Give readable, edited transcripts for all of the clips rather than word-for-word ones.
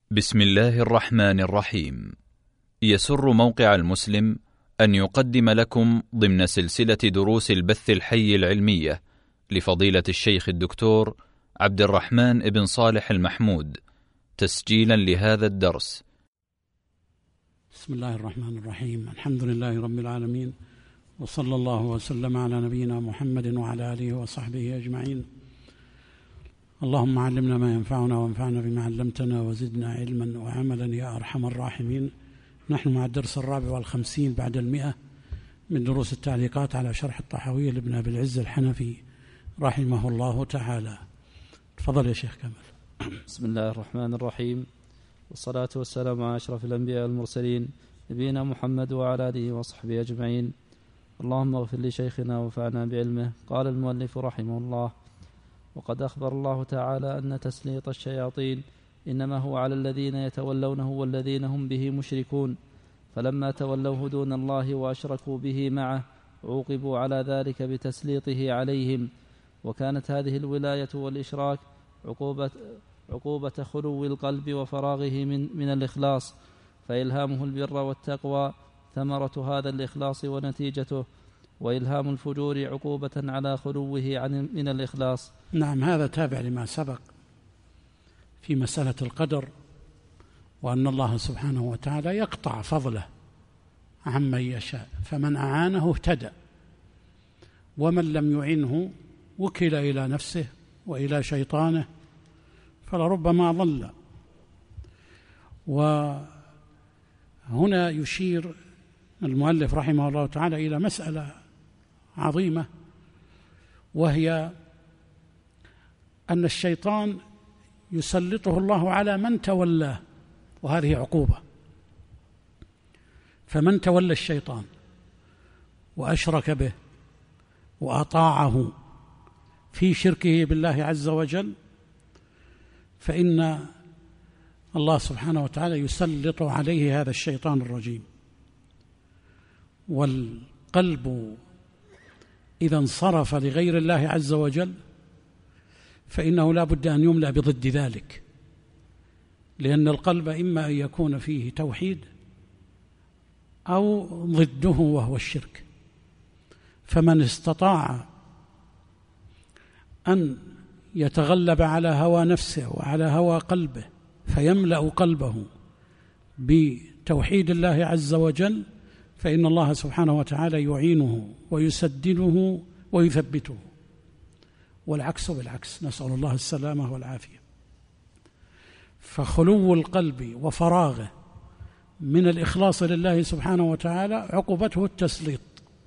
بسم الله الرحمن الرحيم. يسر موقع المسلم أن يقدم لكم ضمن سلسلة دروس البث الحي العلمية لفضيلة الشيخ الدكتور عبد الرحمن بن صالح المحمود تسجيلا لهذا الدرس. بسم الله الرحمن الرحيم. الحمد لله رب العالمين، وصلى الله وسلم على نبينا محمد وعلى آله وصحبه أجمعين. اللهم علمنا ما ينفعنا وانفعنا بما علمتنا وزدنا علما وعملا يا أرحم الراحمين. نحن مع الدرس 54 بعد 100 من دروس التعليقات على شرح الطحاوية لابن أبي العز الحنفي رحمه الله تعالى. تفضل يا شيخ كمال. بسم الله الرحمن الرحيم، والصلاة والسلام على أشرف الأنبياء والمرسلين نبينا محمد وعلى آله وصحبه أجمعين. اللهم اغفر لشيخنا وانفعنا بعلمه. قال المؤلف رحمه الله: وقد أخبر الله تعالى أن تسليط الشياطين إنما هو على الذين يتولونه والذين هم به مشركون، فلما تولوه دون الله وأشركوا به معه عوقبوا على ذلك بتسليطه عليهم. وكانت هذه الولاية والإشراك عقوبة خلو القلب وفراغه من الإخلاص، فإلهامه البر والتقوى ثمرة هذا الإخلاص ونتيجته، وإلهام الفجور عقوبة على خلوه من الإخلاص. نعم، هذا تابع لما سبق في مسألة القدر، وأن الله سبحانه وتعالى يقطع فضله عمن يشاء، فمن أعانه اهتدى، ومن لم يعنه وكل إلى نفسه وإلى شيطانه فلربما ضل. وهنا يشير المؤلف رحمه الله تعالى إلى مسألة عظيمة، وهي أن الشيطان يسلطه الله على من تولاه، وهذه عقوبة. فمن تولى الشيطان وأشرك به وأطاعه في شركه بالله عز وجل، فإن الله سبحانه وتعالى يسلط عليه هذا الشيطان الرجيم. والقلب إذا انصرف لغير الله عز وجل فإنه لا بد أن يملأ بضد ذلك، لأن القلب إما أن يكون فيه توحيد أو ضده وهو الشرك. فمن استطاع أن يتغلب على هوى نفسه وعلى هوى قلبه فيملأ قلبه بتوحيد الله عز وجل، فإن الله سبحانه وتعالى يعينه ويسدده ويثبته، والعكس بالعكس، نسأل الله السلامة والعافية. فخلو القلب وفراغه من الإخلاص لله سبحانه وتعالى عقوبته التسليط،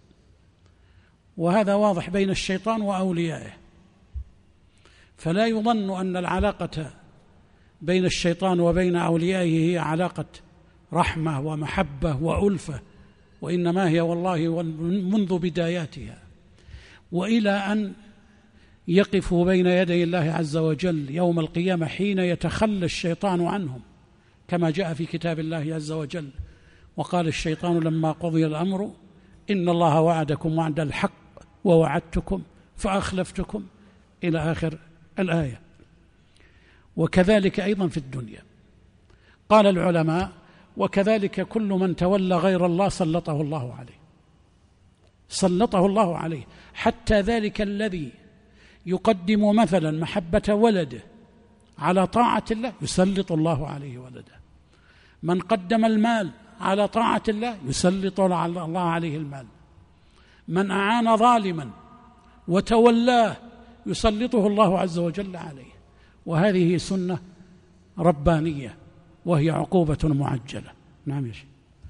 وهذا واضح بين الشيطان وأوليائه. فلا يظن أن العلاقة بين الشيطان وبين أوليائه هي علاقة رحمة ومحبة وألفة، وإنما هي والله منذ بداياتها وإلى أن يقفوا بين يدي الله عز وجل يوم القيامة حين يتخلى الشيطان عنهم، كما جاء في كتاب الله عز وجل: وقال الشيطان لما قضي الأمر إن الله وعدكم وعد الحق ووعدتكم فأخلفتكم، إلى آخر الآية. وكذلك أيضا في الدنيا. قال العلماء: وكذلك كل من تولى غير الله سلطه الله عليه، سلطه الله عليه، حتى ذلك الذي يقدم مثلا محبة ولده على طاعة الله يسلط الله عليه ولده. من قدم المال على طاعة الله يسلط الله عليه المال. من أعان ظالما وتولاه يسلطه الله عز وجل عليه. وهذه سنة ربانية، وهي عقوبة معجلة. نعم يا شيخ.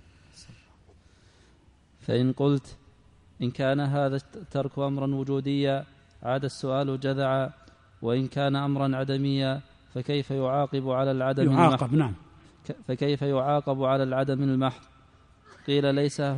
فإن قلت إن كان هذا الترك أمرا وجوديا عاد السؤال جذعا، وإن كان أمرا عدميا فكيف يعاقب على العدم المحض؟ نعم. فكيف يعاقب على العدم المحض؟ قيل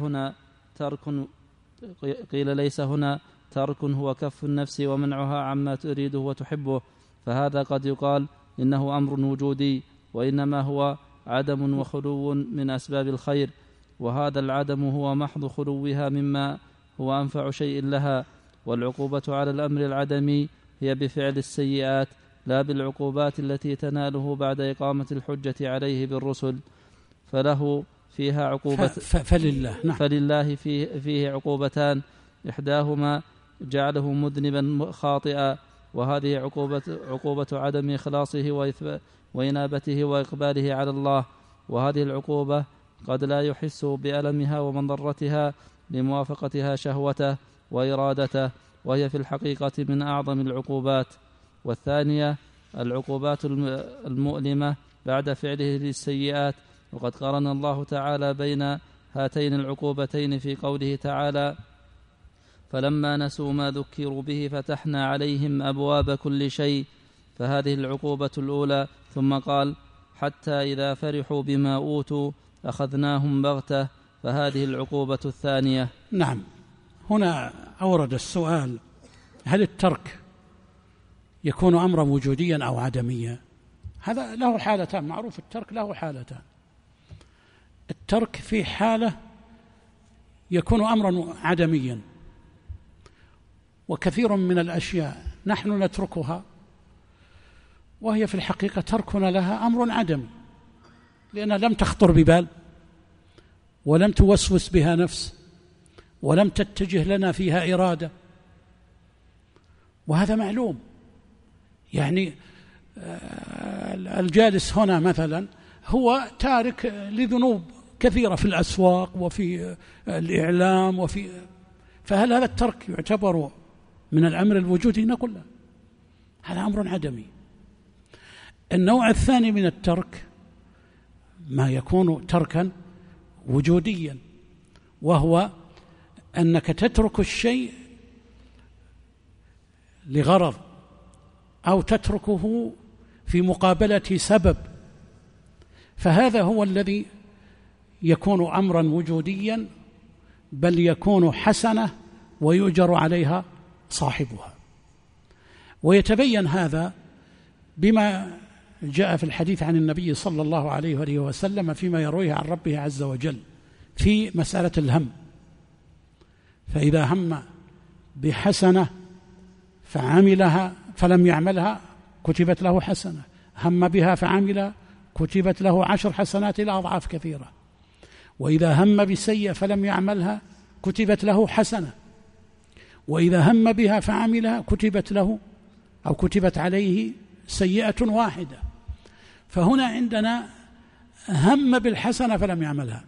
ليس هنا ترك هو كف النفس ومنعها عما تريده وتحبه، فهذا قد يقال إنه أمر وجودي، وإنما هو عدم وخلو من أسباب الخير، وهذا العدم هو محض خلوها مما هو أنفع شيء لها. والعقوبة على الأمر العدمي هي بفعل السيئات لا بالعقوبات التي تناله بعد إقامة الحجة عليه بالرسل، فله فيها عقوبة فلله فيه عقوبتان، إحداهما جعله مذنبا خاطئا، وهذه عقوبة عدم إخلاصه وإنابته وإقباله على الله، وهذه العقوبة قد لا يحس بألمها ومضرتها لموافقتها شهوته وإرادته، وهي في الحقيقة من أعظم العقوبات. والثانية العقوبات المؤلمة بعد فعله للسيئات، وقد قرن الله تعالى بين هاتين العقوبتين في قوله تعالى: فلما نسوا ما ذكروا به فتحنا عليهم أبواب كل شيء، فهذه العقوبة الأولى. ثم قال: حتى إذا فرحوا بما أوتوا أخذناهم بغتة، فهذه العقوبة الثانية. نعم، هنا أورد السؤال: هل الترك يكون أمرا وجوديا أو عدميا؟ هذا له حالتان، معروف الترك له حالتان. الترك في حالة يكون أمرا عدميا، وكثير من الأشياء نحن نتركها وهي في الحقيقة تركنا لها أمر عدمي، لأنها لم تخطر ببال ولم توسوس بها نفس ولم تتجه لنا فيها إرادة، وهذا معلوم. يعني الجالس هنا مثلا هو تارك لذنوب كثيرة في الأسواق وفي الإعلام فهل هذا الترك يعتبر من الأمر الوجودي؟ نقول لا، هذا أمر عدمي. النوع الثاني من الترك ما يكون تركا وجوديا، وهو أنك تترك الشيء لغرض أو تتركه في مقابلة سبب، فهذا هو الذي يكون أمرا وجوديا، بل يكون حسنة ويؤجر عليها صاحبها. ويتبين هذا بما جاء في الحديث عن النبي صلى الله عليه وآله وسلم فيما يرويه عن ربه عز وجل في مسألة الهم: فإذا هم بحسنة فعملها فلم يعملها كتبت له حسنة، هم بها فعملها كتبت له 10 حسنات إلى أضعاف كثيرة، وإذا هم بسيئة فلم يعملها كتبت له حسنة، وإذا هم بها فعملها كتبت له أو كتبت عليه سيئة واحدة. فهنا عندنا هم بالحسنة فلم يعملها،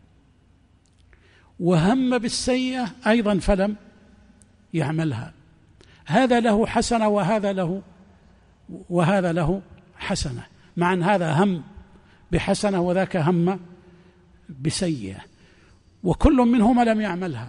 وهم بالسيئة أيضا فلم يعملها، هذا له حسنة وهذا له حسنة، مع أن هذا هم بحسنة وذاك هم بسيئة، وكل منهما لم يعملها.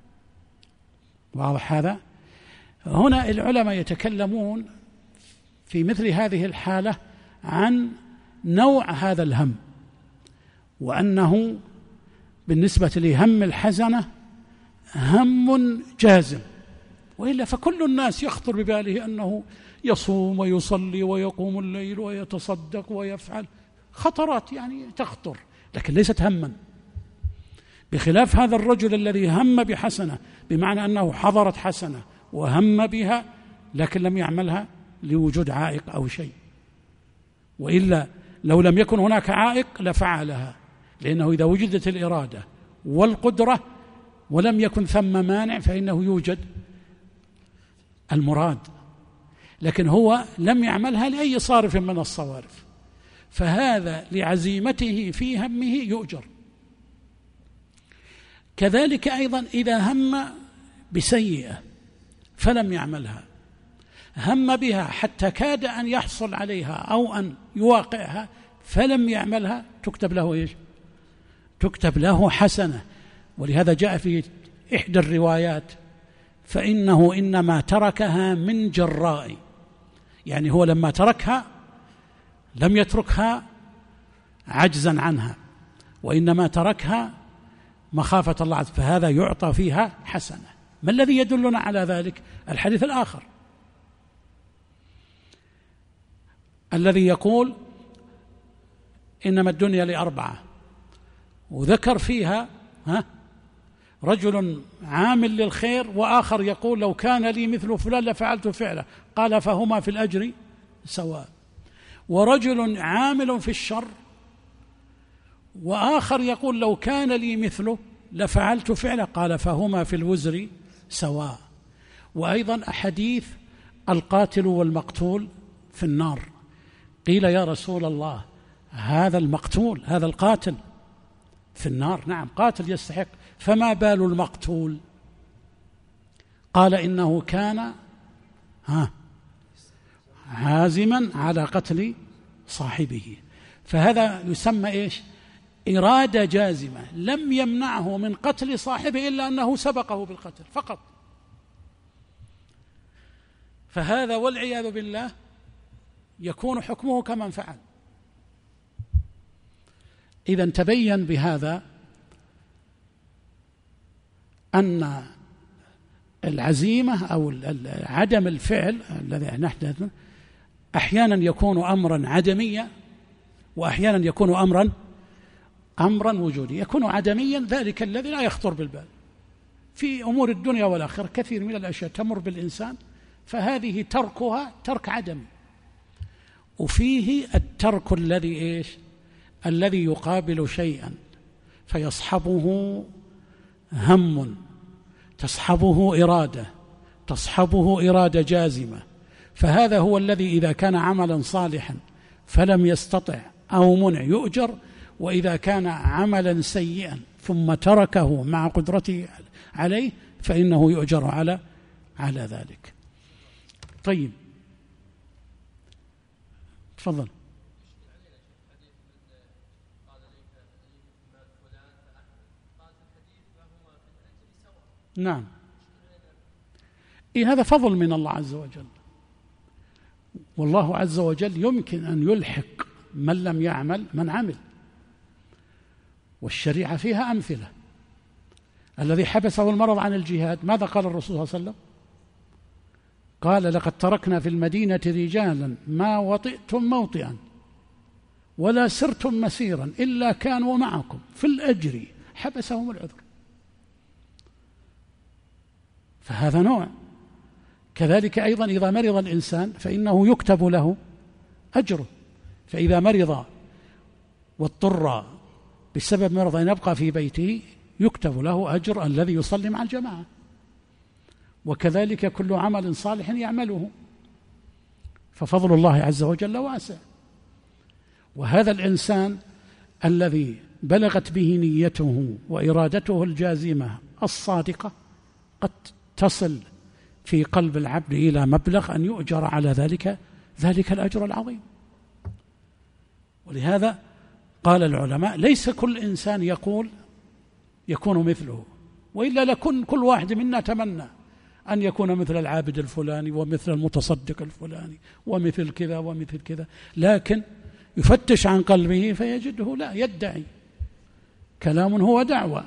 واضح هذا؟ هنا العلماء يتكلمون في مثل هذه الحالة عن نوع هذا الهم، وأنه بالنسبة لهم الحسنة هم جازم، وإلا فكل الناس يخطر بباله أنه يصوم ويصلي ويقوم الليل ويتصدق ويفعل خطرات يعني تخطر، لكن ليست هما، بخلاف هذا الرجل الذي هم بحسنة، بمعنى أنه حضرت حسنة وهم بها لكن لم يعملها لوجود عائق أو شيء، وإلا لو لم يكن هناك عائق لفعلها، لأنه إذا وجدت الإرادة والقدرة ولم يكن ثم مانع فإنه يوجد المراد، لكن هو لم يعملها لأي صارف من الصوارف، فهذا لعزيمته في همه يؤجر. كذلك أيضا إذا هم بسيئة فلم يعملها، هم بها حتى كاد أن يحصل عليها أو أن يواقعها فلم يعملها تكتب له إيش؟ تكتب له حسنة. ولهذا جاء في إحدى الروايات: فإنه إنما تركها من جراء، يعني هو لما تركها لم يتركها عجزا عنها، وإنما تركها مخافة الله عز وجل، فهذا يعطى فيها حسنة. ما الذي يدلنا على ذلك؟ الحديث الآخر الذي يقول إنما الدنيا ل4، وذكر فيها رجل عامل للخير، وآخر يقول لو كان لي مثل فلان لفعلت فعله، قال فهما في الأجر سواء. ورجل عامل في الشر وآخر يقول لو كان لي مثله لفعلت فعله، قال فهما في الوزر سواء. وأيضا أحاديث القاتل والمقتول في النار، قيل يا رسول الله هذا المقتول هذا القاتل في النار، نعم قاتل يستحق، فما بال المقتول؟ قال إنه كان عازما على قتل صاحبه. فهذا يسمى إيش؟ إرادة جازمة لم يمنعه من قتل صاحبه إلا أنه سبقه بالقتل فقط. فهذا والعياذ بالله يكون حكمه كمن فعل. إذن تبين بهذا أن العزيمة أو عدم الفعل الذي نحدث أحيانا يكون أمرا عدميا وأحيانا يكون أمرا وجوديا. يكون عدميا ذلك الذي لا يخطر بالبال. في أمور الدنيا والآخرة كثير من الأشياء تمر بالإنسان فهذه تركها ترك عدمي. وفيه الترك الذي يقابل شيئا فيصحبه هم، تصحبه إرادة جازمة، فهذا هو الذي إذا كان عملا صالحا فلم يستطع أو منع يؤجر، وإذا كان عملا سيئا ثم تركه مع قدرته عليه فإنه يؤجر على ذلك. طيب تفضل. نعم، هذا فضل من الله عز وجل، والله عز وجل يمكن أن يلحق من لم يعمل من عمل، والشريعة فيها أمثلة. الذي حبسه المرض عن الجهاد ماذا قال الرسول صلى الله عليه وسلم؟ قال لقد تركنا في المدينة رجالا ما وطئتم موطئا ولا سرتم مسيرا إلا كانوا معكم في الأجر حبسهم العذر. فهذا نوع. كذلك أيضا إذا مرض الإنسان فإنه يكتب له أجره، فإذا مرض واضطر بسبب مرض أن يبقى في بيته يكتب له أجر الذي يصلي مع الجماعة. وكذلك كل عمل صالح يعمله، ففضل الله عز وجل واسع. وهذا الإنسان الذي بلغت به نيته وإرادته الجازمة الصادقة قد تصل في قلب العبد إلى مبلغ أن يؤجر على ذلك الأجر العظيم. ولهذا قال العلماء ليس كل إنسان يكون مثله، وإلا لكن كل واحد منا تمنى أن يكون مثل العابد الفلاني ومثل المتصدق الفلاني ومثل كذا ومثل كذا، لكن يفتش عن قلبه فيجده لا، يدعي كلام هو دعوة.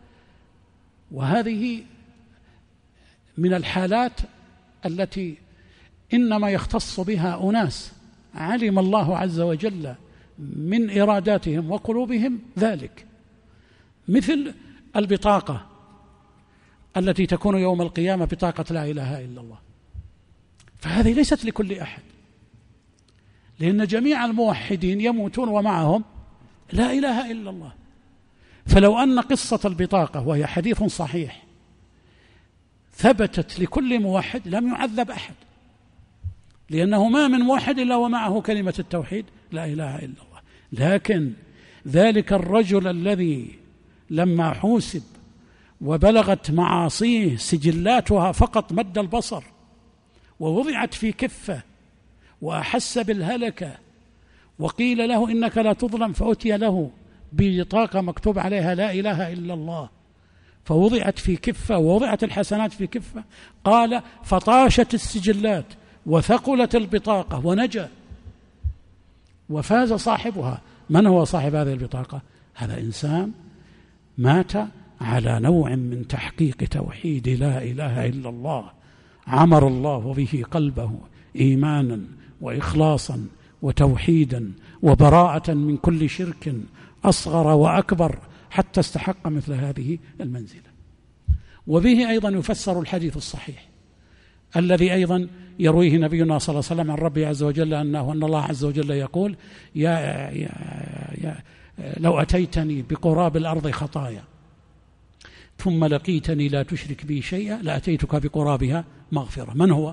وهذه من الحالات التي إنما يختص بها أناس علم الله عز وجل من إراداتهم وقلوبهم ذلك، مثل البطاقة التي تكون يوم القيامة بطاقة لا إله إلا الله، فهذه ليست لكل أحد، لأن جميع الموحدين يموتون ومعهم لا إله إلا الله. فلو أن قصة البطاقة وهي حديث صحيح ثبتت لكل موحد لم يعذب أحد، لأنه ما من موحد إلا ومعه كلمة التوحيد لا إله إلا الله. لكن ذلك الرجل الذي لما حوسب وبلغت معاصيه سجلاتها فقط مد البصر ووضعت في كفة وأحس بالهلكة وقيل له إنك لا تظلم، فأتي له ببطاقة مكتوب عليها لا إله إلا الله فوضعت في كفة ووضعت الحسنات في كفة، قال فطاشت السجلات وثقلت البطاقة ونجا وفاز صاحبها. من هو صاحب هذه البطاقة؟ هذا إنسان مات على نوع من تحقيق توحيد لا إله إلا الله، عمر الله به قلبه إيمانا وإخلاصا وتوحيدا وبراءة من كل شرك أصغر وأكبر حتى استحق مثل هذه المنزلة. وبه أيضا يفسر الحديث الصحيح الذي أيضا يرويه نبينا صلى الله عليه وسلم عن ربه عز وجل أن الله عز وجل يقول لو أتيتني بقراب الأرض خطايا ثم لقيتني لا تشرك بي شيئا لأتيتك بقرابها مغفرة. من هو؟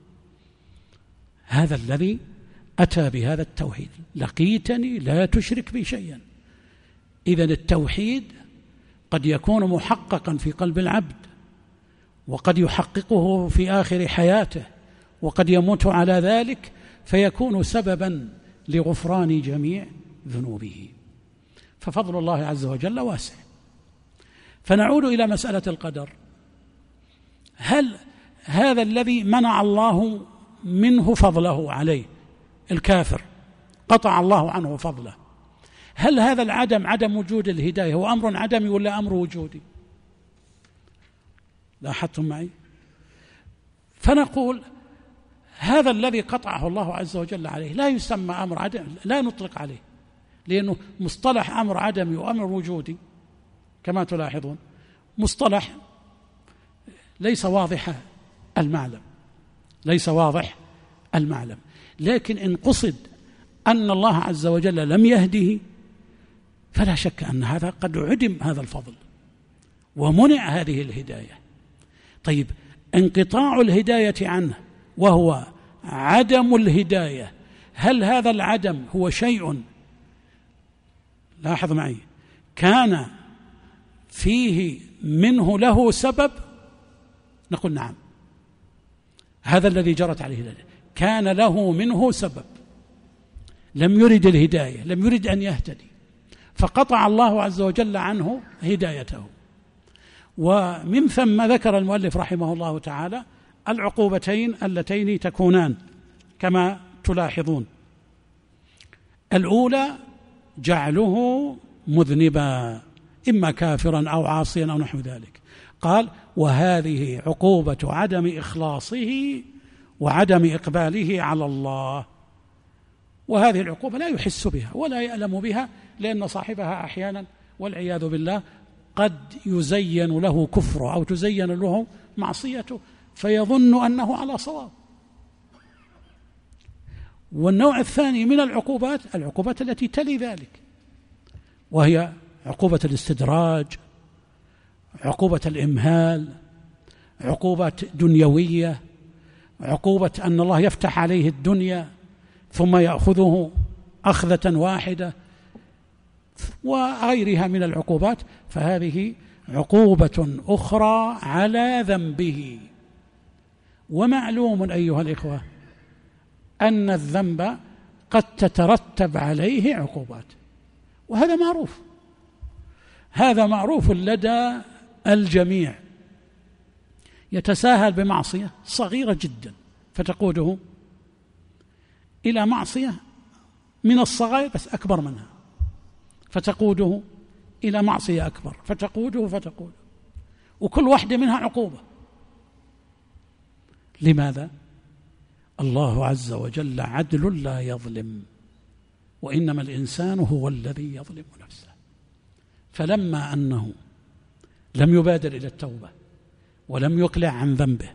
هذا الذي أتى بهذا التوحيد، لقيتني لا تشرك بي شيئا. إذن التوحيد قد يكون محققا في قلب العبد، وقد يحققه في آخر حياته، وقد يموت على ذلك فيكون سببا لغفران جميع ذنوبه. ففضل الله عز وجل واسع. فنعود إلى مسألة القدر. هل هذا الذي منع الله منه فضله عليه، الكافر قطع الله عنه فضله، هل هذا العدم عدم وجود الهداية هو أمر عدمي ولا أمر وجودي؟ لاحظتم معي؟ فنقول هذا الذي قطعه الله عز وجل عليه لا يسمى أمر عدم، لا نطلق عليه، لأنه مصطلح أمر عدمي وأمر وجودي كما تلاحظون مصطلح ليس واضح المعلم، ليس واضح المعلم. لكن إن قصد أن الله عز وجل لم يهده فلا شك أن هذا قد عدم هذا الفضل ومنع هذه الهداية. طيب انقطاع الهداية عنه وهو عدم الهداية، هل هذا العدم هو شيء، لاحظ معي، كان فيه منه له سبب؟ نقول نعم، هذا الذي جرت عليه الهداية كان له منه سبب، لم يرد الهداية، لم يرد أن يهتدي، فقطع الله عز وجل عنه هدايته. ومن ثم ذكر المؤلف رحمه الله تعالى العقوبتين اللتين تكونان كما تلاحظون. الأولى جعله مذنبا إما كافرا أو عاصيا أو نحو ذلك. قال وهذه عقوبة عدم إخلاصه وعدم إقباله على الله، وهذه العقوبة لا يحس بها ولا يألم بها، لأن صاحبها أحيانا والعياذ بالله قد يزين له كفره أو تزين له معصيته فيظن أنه على صواب. والنوع الثاني من العقوبات التي تلي ذلك، وهي عقوبة الاستدراج، عقوبة الإمهال، عقوبة دنيوية، عقوبة أن الله يفتح عليه الدنيا ثم يأخذه أخذة واحدة، وغيرها من العقوبات. فهذه عقوبة أخرى على ذنبه. ومعلوم أيها الإخوة أن الذنب قد تترتب عليه عقوبات، وهذا معروف، هذا معروف لدى الجميع. يتساهل بمعصية صغيرة جدا فتقوده إلى معصية من الصغائر بس أكبر منها، فتقوده إلى معصية أكبر، فتقوده وكل واحدة منها عقوبة. لماذا؟ الله عز وجل عدل لا يظلم، وإنما الإنسان هو الذي يظلم نفسه. فلما أنه لم يبادر إلى التوبة ولم يقلع عن ذنبه،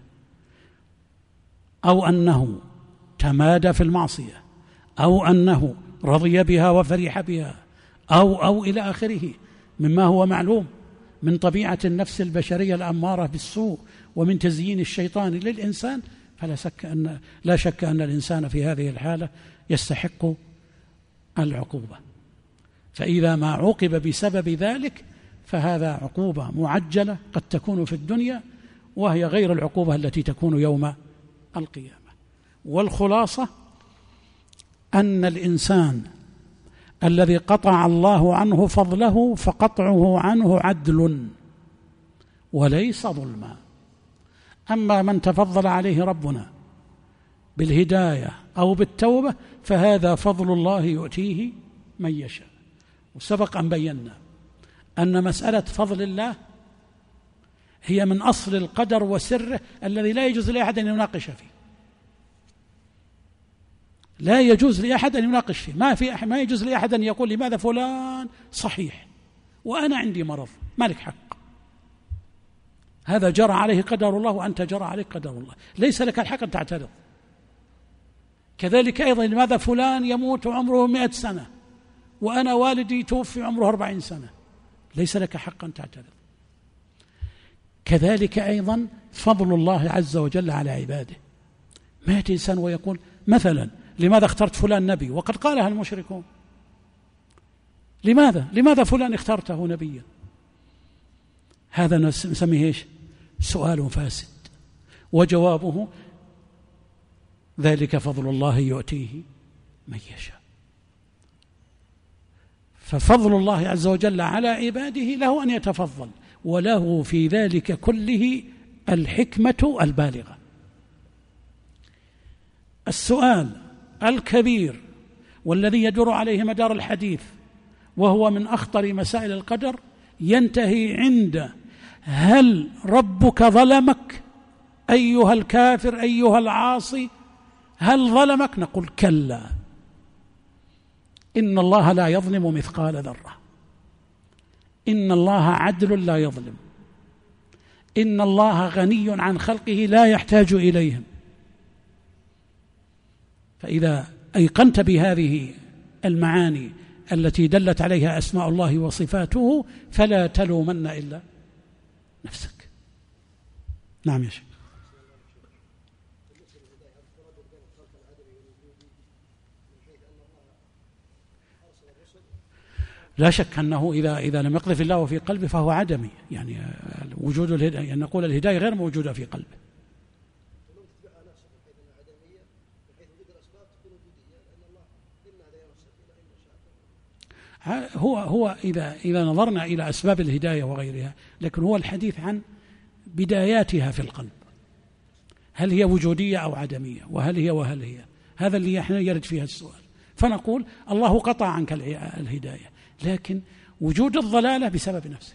أو أنه تمادى في المعصية، أو أنه رضي بها وفرح بها، أو إلى آخره مما هو معلوم من طبيعة النفس البشرية الأمارة بالسوء ومن تزيين الشيطان للإنسان، لا شك أن الإنسان في هذه الحالة يستحق العقوبة. فإذا ما عوقب بسبب ذلك فهذا عقوبة معجلة قد تكون في الدنيا، وهي غير العقوبة التي تكون يوم القيامة. والخلاصة أن الإنسان الذي قطع الله عنه فضله فقطعه عنه عدل وليس ظلما. أما من تفضل عليه ربنا بالهداية أو بالتوبة فهذا فضل الله يؤتيه من يشاء. وسبق أن بينا أن مسألة فضل الله هي من أصل القدر وسره الذي لا يجوز لأحد أن يناقش فيه، لا يجوز لأحد أن يناقش فيه. ما يجوز لأحد أن يقول لماذا فلان صحيح وأنا عندي مرض، ما لك حق. هذا جرى عليه قدر الله وأنت جرى عليك قدر الله، ليس لك الحق أن تعترض. كذلك أيضا لماذا فلان يموت عمره 100 سنة وأنا والدي توفي عمره 40 سنة؟ ليس لك حق أن تعترض. كذلك أيضا فضل الله عز وجل على عباده. ما يأتي إنسان ويقول مثلا لماذا اخترت فلان نبي وقد قالها المشركون؟ لماذا فلان اخترته نبيا؟ هذا نسميه ايش؟ سؤال فاسد، وجوابه ذلك فضل الله يؤتيه من يشاء. ففضل الله عز وجل على عباده له أن يتفضل، وله في ذلك كله الحكمة البالغة. السؤال الكبير والذي يدور عليه مدار الحديث وهو من أخطر مسائل القدر ينتهي عند: هل ربك ظلمك أيها الكافر أيها العاصي؟ هل ظلمك؟ نقول كلا، إن الله لا يظلم مثقال ذرة، إن الله عدل لا يظلم، إن الله غني عن خلقه لا يحتاج إليهم. فإذا أيقنت بهذه المعاني التي دلت عليها أسماء الله وصفاته فلا تلومن إلا نفسك. نعم يا شيخ. لا شك أنه إذا لم يقذف الله في قلبه فهو عدمي، يعني وجود الهداية، يعني نقول الهداية غير موجودة في قلبه. هو إذا نظرنا إلى أسباب الهداية وغيرها، لكن هو الحديث عن بداياتها في القلب، هل هي وجودية أو عدمية، وهل هي هذا اللي احنا يرد فيها السؤال. فنقول الله قطع عنك الهداية، لكن وجود الضلالة بسبب نفسك،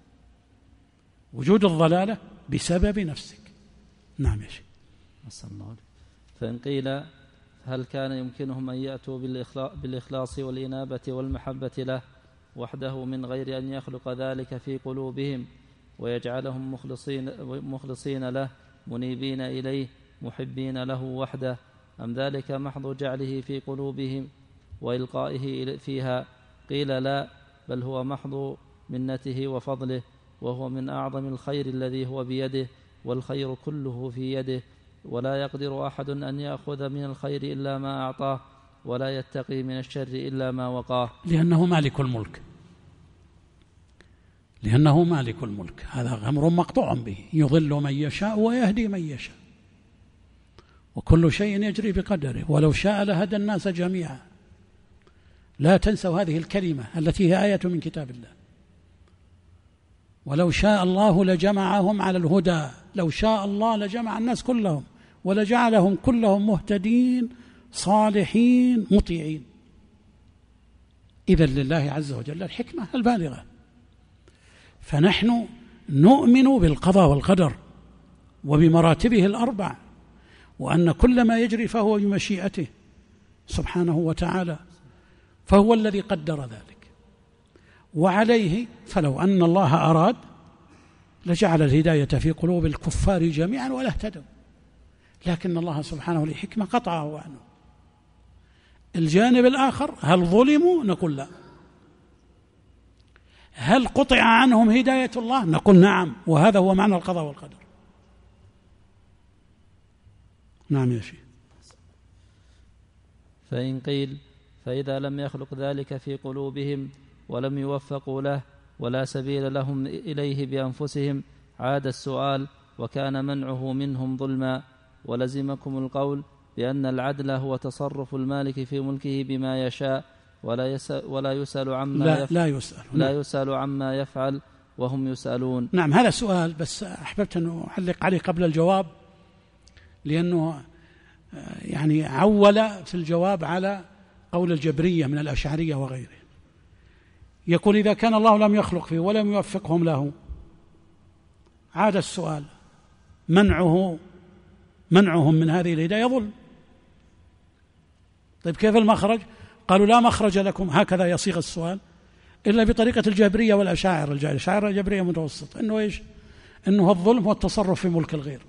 وجود الضلالة بسبب نفسك. نعم يا شيخ. فإن قيل هل كان يمكنهم أن يأتوا بالإخلاص والإنابة والمحبة له وحده من غير أن يخلق ذلك في قلوبهم ويجعلهم مخلصين له منيبين إليه محبين له وحده، أم ذلك محض جعله في قلوبهم وإلقائه فيها؟ قيل لا، بل هو محض منته وفضله، وهو من أعظم الخير الذي هو بيده، والخير كله في يده، ولا يقدر أحد أن يأخذ من الخير إلا ما أعطاه، ولا يتقي من الشر إلا ما وقاه، لأنه مالك الملك. هذا أمر مقطوع به، يضل من يشاء ويهدي من يشاء، وكل شيء يجري بقدره، ولو شاء لهدى الناس جميعا. لا تنسوا هذه الكلمة التي هي آية من كتاب الله: ولو شاء الله لجمعهم على الهدى، لو شاء الله لجمع الناس كلهم ولجعلهم كلهم مهتدين صالحين مطيعين. إذن لله عز وجل الحكمة البالغة. فنحن نؤمن بالقضاء والقدر وبمراتبه الأربع، وأن كل ما يجري فهو بمشيئته سبحانه وتعالى، فهو الذي قدر ذلك وعليه. فلو أن الله أراد لجعل الهداية في قلوب الكفار جميعا ولا اهتدوا، لكن الله سبحانه لحكمة قطعه عنه. الجانب الآخر: هل ظلموا؟ نقول لا. هل قطع عنهم هداية الله؟ نقول نعم، وهذا هو معنى القضاء والقدر. نعم يا شيخ. فإن قيل فإذا لم يخلق ذلك في قلوبهم ولم يوفقوا له ولا سبيل لهم إليه بأنفسهم، عاد السؤال: وكان منعه منهم ظلما، ولزمكم القول بأن العدل هو تصرف المالك في ملكه بما يشاء، ولا يسأل عما لا يسأل عما يفعل وهم يسألون. نعم، هذا سؤال، بس أحببت أن أعلق عليه قبل الجواب، لأنه يعني عول في الجواب على قول الجبرية من الأشعرية وغيره. يقول: إذا كان الله لم يخلق فيه ولم يوفقهم له، عاد السؤال: منعهم من هذه الهداية ظلم. طيب كيف المخرج؟ قالوا: لا مخرج لكم، هكذا يصيغ السؤال، إلا بطريقة الجبرية والأشاعرة. الأشاعرة الجبرية متوسط، إنه إيش؟ أنه الظلم هو التصرف في ملك الغير.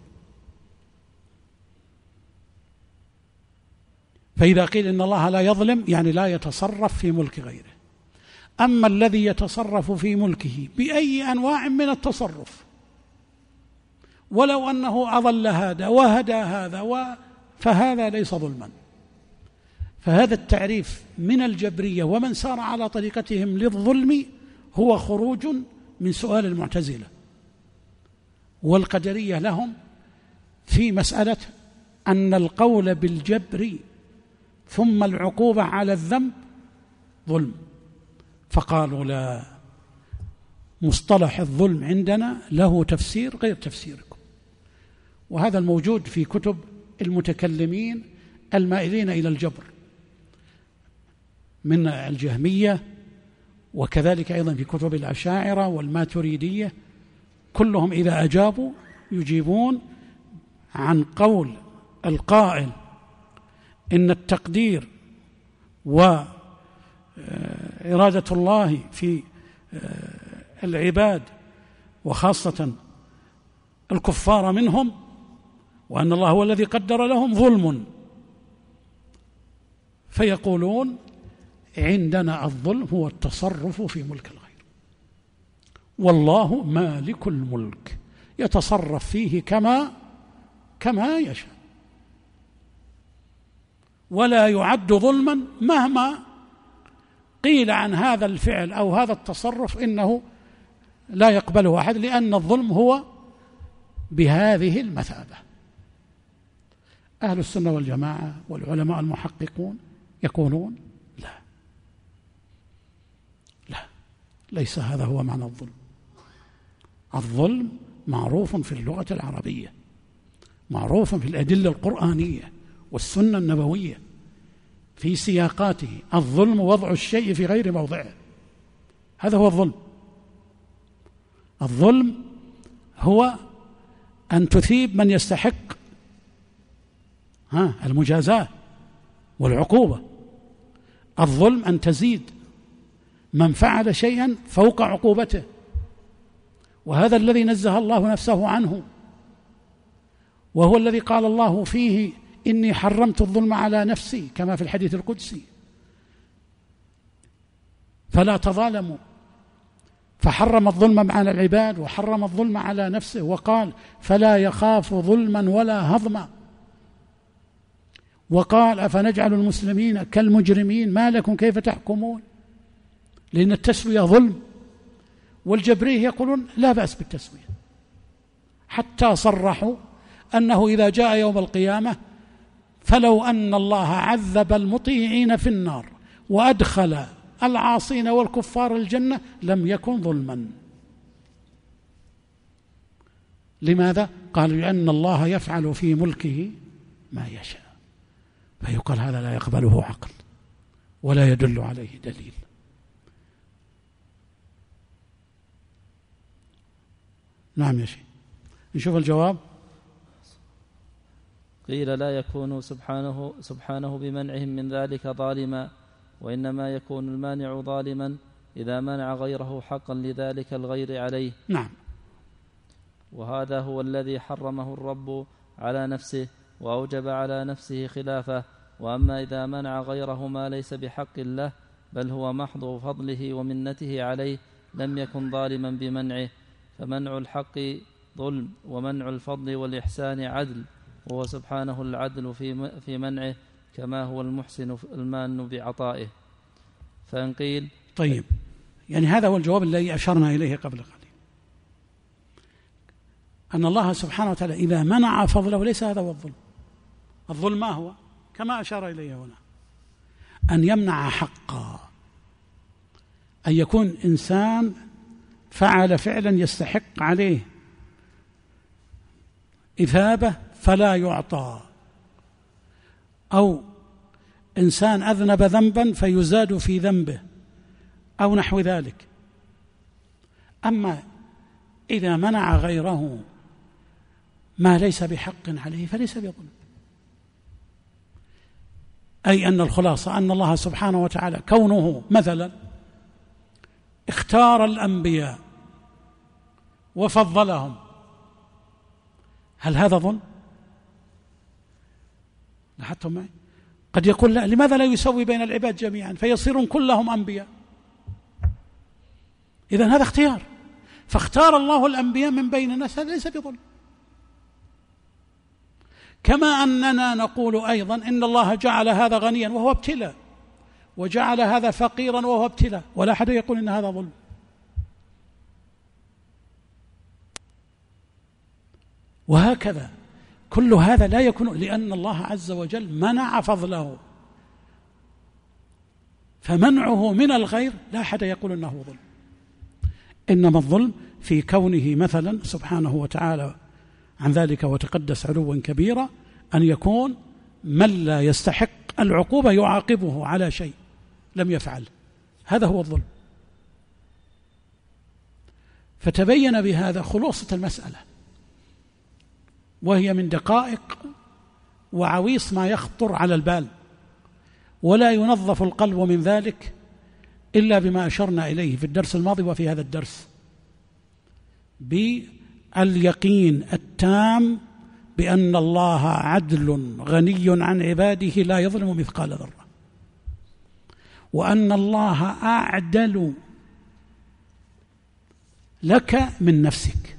فإذا قيل إن الله لا يظلم يعني لا يتصرف في ملك غيره. أما الذي يتصرف في ملكه بأي أنواع من التصرف، ولو أنه أضل هذا وهدى هذا فهذا ليس ظلما. فهذا التعريف من الجبرية ومن سار على طريقتهم للظلم هو خروج من سؤال المعتزلة والقدرية لهم في مسألة أن القول بالجبر ثم العقوبة على الذنب ظلم. فقالوا لا، مصطلح الظلم عندنا له تفسير غير تفسيركم. وهذا الموجود في كتب المتكلمين المائلين إلى الجبر من الجهمية، وكذلك أيضا في كتب الأشاعرة والماتريدية. كلهم إذا أجابوا يجيبون عن قول القائل إن التقدير وإرادة الله في العباد وخاصة الكفار منهم، وأن الله هو الذي قدر لهم، ظلم. فيقولون عندنا الظلم هو التصرف في ملك الغير، والله مالك الملك يتصرف فيه كما يشاء، ولا يعد ظلما مهما قيل عن هذا الفعل أو هذا التصرف إنه لا يقبله أحد، لأن الظلم هو بهذه المثابة. أهل السنة والجماعة والعلماء المحققون يقولون لا، ليس هذا هو معنى الظلم. الظلم معروف في اللغة العربية، معروف في الأدلة القرآنية والسنة النبوية في سياقاته. الظلم وضع الشيء في غير موضعه، هذا هو الظلم. الظلم هو أن تثيب من يستحق المجازاة والعقوبة. الظلم أن تزيد من فعل شيئا فوق عقوبته، وهذا الذي نزه الله نفسه عنه، وهو الذي قال الله فيه إني حرمت الظلم على نفسي، كما في الحديث القدسي فلا تظالموا. فحرم الظلم على العباد وحرم الظلم على نفسه، وقال فلا يخاف ظلما ولا هضما. وقال أفنجعل المسلمين كالمجرمين ما لكم كيف تحكمون، لأن التسوية ظلم. والجبريه يقولون لا بأس بالتسوية، حتى صرحوا أنه إذا جاء يوم القيامة فلو أن الله عذب المطيعين في النار وأدخل العاصين والكفار الجنة لم يكن ظلما. لماذا؟ قالوا لأن الله يفعل في ملكه ما يشاء، فيقال هذا لا يقبله عقل ولا يدل عليه دليل. نعم يا شيخ، نشوف الجواب. قيل لا يكون سبحانه بمنعهم من ذلك ظالما، وإنما يكون المانع ظالما إذا منع غيره حقا لذلك الغير عليه. نعم. وهذا هو الذي حرمه الرب على نفسه وأوجب على نفسه خلافه. وأما إذا منع غيره ما ليس بحق له بل هو محض فضله ومنته عليه لم يكن ظالما بمنعه. فمنع الحق ظلم، ومنع الفضل والإحسان عدل، وهو سبحانه العدل في منعه، كما هو المحسن المان بعطائه. فإن قيل طيب، يعني هذا هو الجواب الذي أشرنا إليه قبل قليل، أن الله سبحانه وتعالى إذا منع فضله ليس هذا هو الظلم. الظلم ما هو؟ كما أشار إليه هنا، أن يمنع حقا، أن يكون إنسان فعل فعلا يستحق عليه إثابة فلا يعطى، أو إنسان أذنب ذنبا فيزاد في ذنبه أو نحو ذلك. أما إذا منع غيره ما ليس بحق عليه فليس بظلم. أي أن الخلاصة أن الله سبحانه وتعالى كونه مثلا اختار الأنبياء وفضلهم هل هذا ظلم؟ لاحظتم معي؟ قد يقول لا، لماذا لا يسوي بين العباد جميعا فيصيرون كلهم أنبياء؟ إذن هذا اختيار، فاختار الله الأنبياء من بين الناس، هذا ليس بظلم. كما أننا نقول أيضا إن الله جعل هذا غنيا وهو ابتلاء، وجعل هذا فقيرا وهو ابتلاء، ولا أحد يقول إن هذا ظلم. وهكذا كل هذا لا يكون، لأن الله عز وجل منع فضله، فمنعه من الغير لا أحد يقول إنه ظلم. إنما الظلم في كونه مثلا سبحانه وتعالى عن ذلك وتقدس علوا كبيرا أن يكون من لا يستحق العقوبة يعاقبه على شيء لم يفعل، هذا هو الظلم. فتبين بهذا خلاصة المسألة، وهي من دقائق وعويص ما يخطر على البال، ولا ينظف القلب من ذلك إلا بما أشرنا إليه في الدرس الماضي وفي هذا الدرس، باليقين التام بأن الله عدل غني عن عباده لا يظلم مثقال ذرة، وأن الله أعدل لك من نفسك،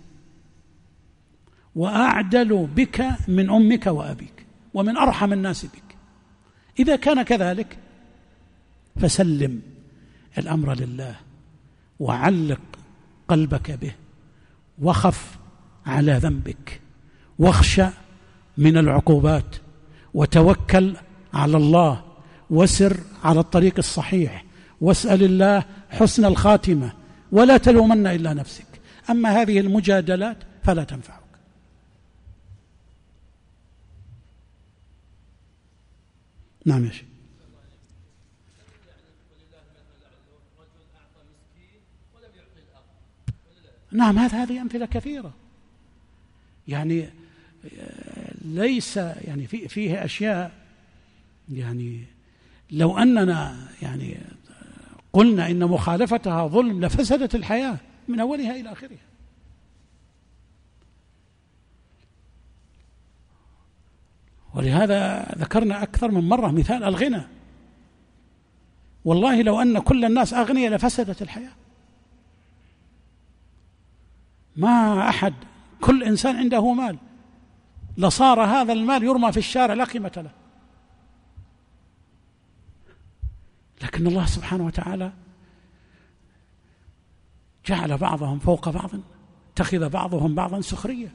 وأعدل بك من أمك وأبيك، ومن أرحم الناس بك. إذا كان كذلك فسلم الأمر لله، وعلق قلبك به، وخف على ذنبك، واخشى من العقوبات، وتوكل على الله، وسر على الطريق الصحيح، واسأل الله حسن الخاتمة، ولا تلومن إلا نفسك. أما هذه المجادلات فلا تنفعك. نعم يا شيخ. نعم، هذه أمثلة كثيرة، يعني ليس يعني فيه أشياء، يعني لو أننا يعني قلنا إن مخالفتها ظلم لفسدت الحياة من أولها إلى آخرها. ولهذا ذكرنا أكثر من مرة مثال الغنى. والله لو أن كل الناس أغنياء لفسدت الحياة، ما أحد، كل إنسان عنده مال لصار هذا المال يرمى في الشارع لا قيمة له. لكن الله سبحانه وتعالى جعل بعضهم فوق بعض، اتخذ بعضهم بعضا سخرية،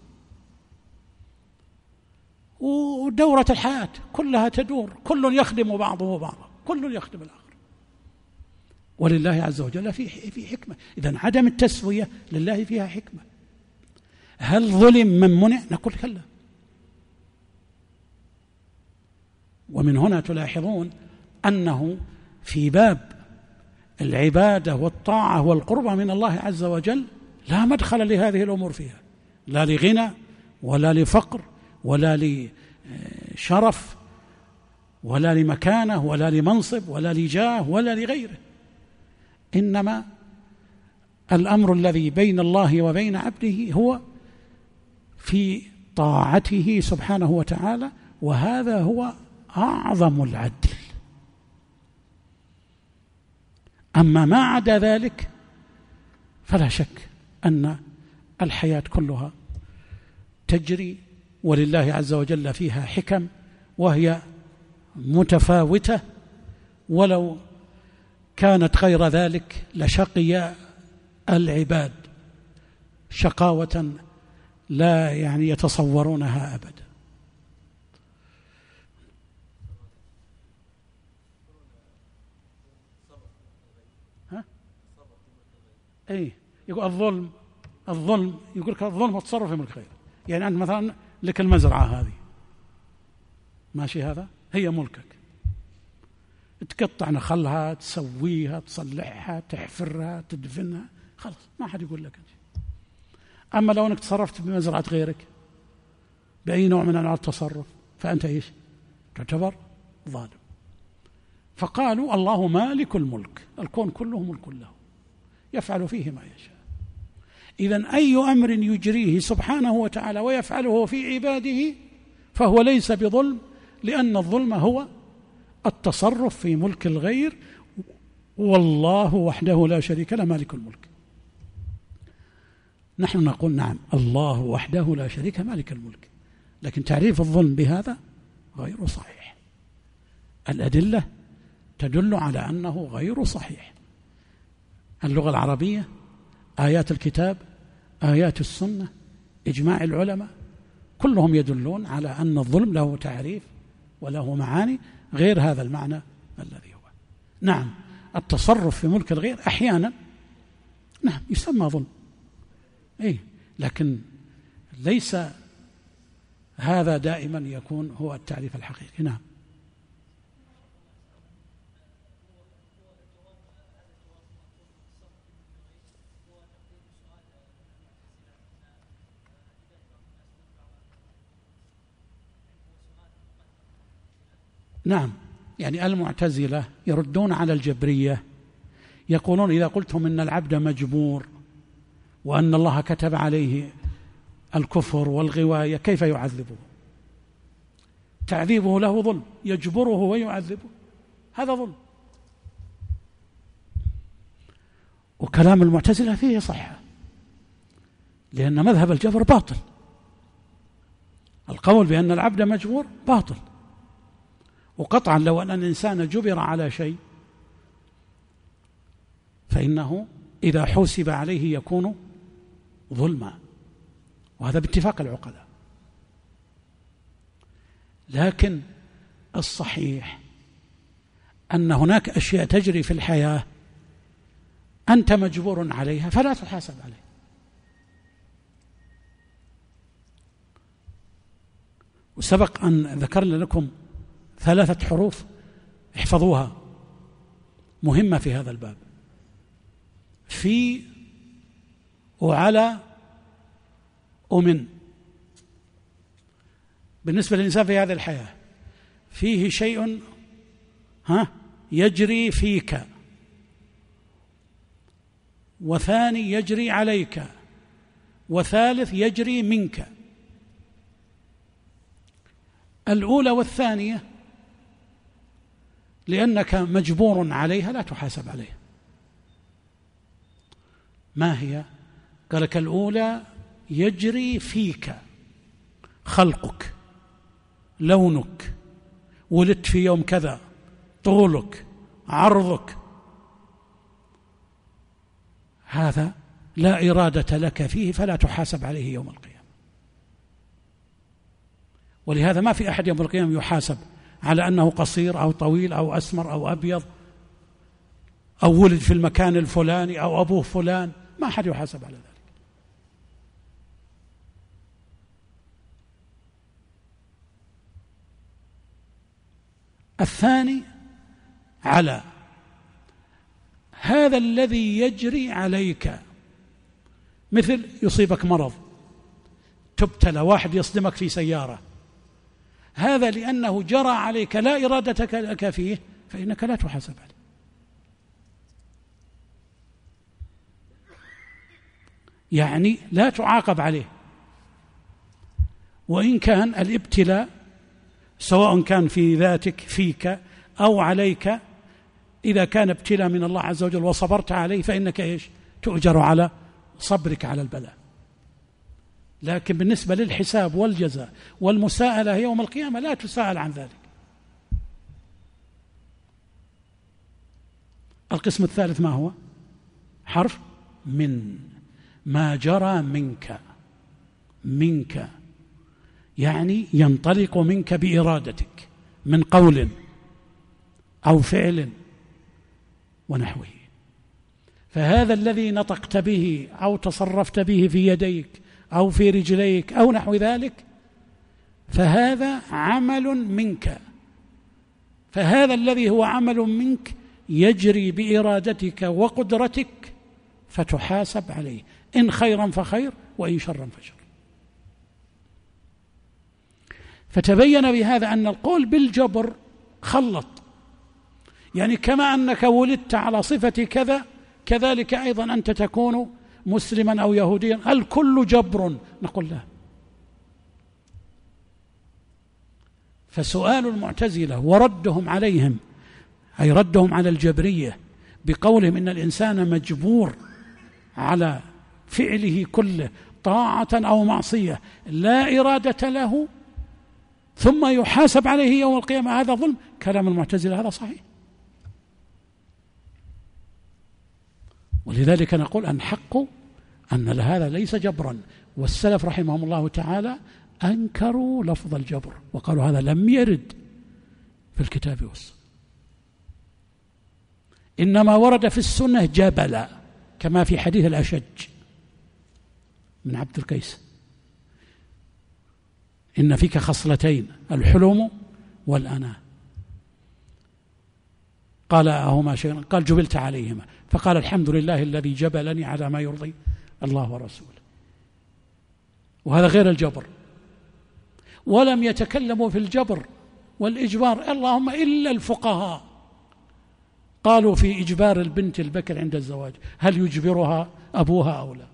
ودورة الحياة كلها تدور، كل يخدم بعضه بعضا، كل يخدم الآخر. ولله عز وجل في حكمة. إذن عدم التسوية لله فيها حكمة. هل ظلم من منع؟ نقول كلا. ومن هنا تلاحظون أنه في باب العبادة والطاعة والقربة من الله عز وجل لا مدخل لهذه الأمور فيها، لا لغنى ولا لفقر ولا لشرف ولا لمكانة ولا لمنصب ولا لجاه ولا لغيره. إنما الأمر الذي بين الله وبين عبده هو في طاعته سبحانه وتعالى، وهذا هو أعظم العدل. أما ما عدا ذلك فلا شك أن الحياة كلها تجري ولله عز وجل فيها حكم، وهي متفاوتة، ولو كانت غير ذلك لشقي العباد شقاوة لا يعني يتصورونها أبدا. أي يقول الظلم يقول لك الظلم والتصرف في ملك غيره. يعني أنت مثلا لك المزرعة هذه ماشي، هذا هي ملكك، تقطع نخلها، تسويها، تصلحها، تحفرها، تدفنها، خلاص ما حد يقول لك أنت. أما لو أنك تصرفت بمزرعة غيرك بأي نوع من أنواع التصرف فأنت إيش؟ تعتبر ظالم. فقالوا الله مالك الملك، الكون كله ملك له، يفعل فيه ما يشاء. إذن أي أمر يجريه سبحانه وتعالى ويفعله في عباده فهو ليس بظلم، لأن الظلم هو التصرف في ملك الغير، والله وحده لا شريك له مالك الملك. نحن نقول نعم، الله وحده لا شريك مالك الملك، لكن تعريف الظلم بهذا غير صحيح. الأدلة تدل على أنه غير صحيح. اللغة العربية، آيات الكتاب، آيات السنة، إجماع العلماء، كلهم يدلون على أن الظلم له تعريف وله معاني غير هذا المعنى الذي هو. نعم، التصرف في ملك الغير أحيانا نعم يسمى ظلم، لكن ليس هذا دائما يكون هو التعريف الحقيقي. نعم. نعم، يعني المعتزلة يردون على الجبرية، يقولون إذا قلتم إن العبد مجبور وأن الله كتب عليه الكفر والغواية كيف يعذبه؟ تعذيبه له ظلم، يجبره ويعذبه، هذا ظلم. وكلام المعتزلة فيه صحة، لأن مذهب الجبر باطل، القول بأن العبد مجبور باطل، وقطعا لو أن الإنسان جبر على شيء فإنه إذا حوسب عليه يكون ظلما، وهذا باتفاق العقلاء. لكن الصحيح أن هناك أشياء تجري في الحياة أنت مجبور عليها فلا تحاسب عليها. وسبق أن ذكرنا لكم 3 حروف احفظوها مهمة في هذا الباب: في وعلى ومن. بالنسبة للإنسان في هذه الحياة فيه شيء يجري فيك، وثاني يجري عليك، وثالث يجري منك. الأولى والثانية لأنك مجبور عليها لا تحاسب عليها. ما هي؟ قال لك الأولى يجري فيك، خلقك، لونك، ولدت في يوم كذا، طولك، عرضك، هذا لا إرادة لك فيه فلا تحاسب عليه يوم القيامة. ولهذا ما في أحد يوم القيامة يحاسب على أنه قصير أو طويل أو أسمر أو أبيض أو ولد في المكان الفلاني أو أبوه فلان، ما أحد يحاسب على ذلك. الثاني على هذا الذي يجري عليك، مثل يصيبك مرض، تبتلى، واحد يصدمك في سيارة، هذا لأنه جرى عليك لا إرادتك لك فيه فإنك لا تحاسب عليه. يعني لا تعاقب عليه، وإن كان الابتلاء سواء كان في ذاتك فيك أو عليك، إذا كان ابتلاء من الله عز وجل وصبرت عليه فإنك تؤجر على صبرك على البلاء. لكن بالنسبة للحساب والجزاء والمساءلة يوم القيامة لا تساءل عن ذلك. القسم الثالث ما هو؟ حرف من، ما جرى منك يعني ينطلق منك بإرادتك من قول أو فعل ونحوه. فهذا الذي نطقت به أو تصرفت به في يديك أو في رجليك أو نحو ذلك فهذا عمل منك، فهذا الذي هو عمل منك يجري بإرادتك وقدرتك فتحاسب عليه، إن خيرا فخير وإن شرا فشر. فتبين بهذا أن القول بالجبر خلط، يعني كما أنك ولدت على صفة كذا كذلك أيضا أنت تكون مسلما أو يهوديا الكل جبر؟ نقول لا. فسؤال المعتزلة وردهم عليهم، أي ردهم على الجبرية بقولهم إن الإنسان مجبور على فعله كله طاعة أو معصية لا إرادة له ثم يحاسب عليه يوم القيامة، هذا ظلم. كلام المعتزلة هذا صحيح، ولذلك نقول أن حق أن هذا ليس جبرا، والسلف رحمهم الله تعالى أنكروا لفظ الجبر وقالوا هذا لم يرد في الكتاب والسنة، إنما ورد في السنة جبلا، كما في حديث الأشج من عبد القيس: إن فيك خصلتين الحلم والأناة. قال أهما شيئا؟ قال جبلت عليهما. فقال الحمد لله الذي جبلني على ما يرضي الله ورسوله. وهذا غير الجبر. ولم يتكلموا في الجبر والإجبار اللهم إلا الفقهاء قالوا في إجبار البنت البكر عند الزواج، هل يجبرها أبوها أو لا؟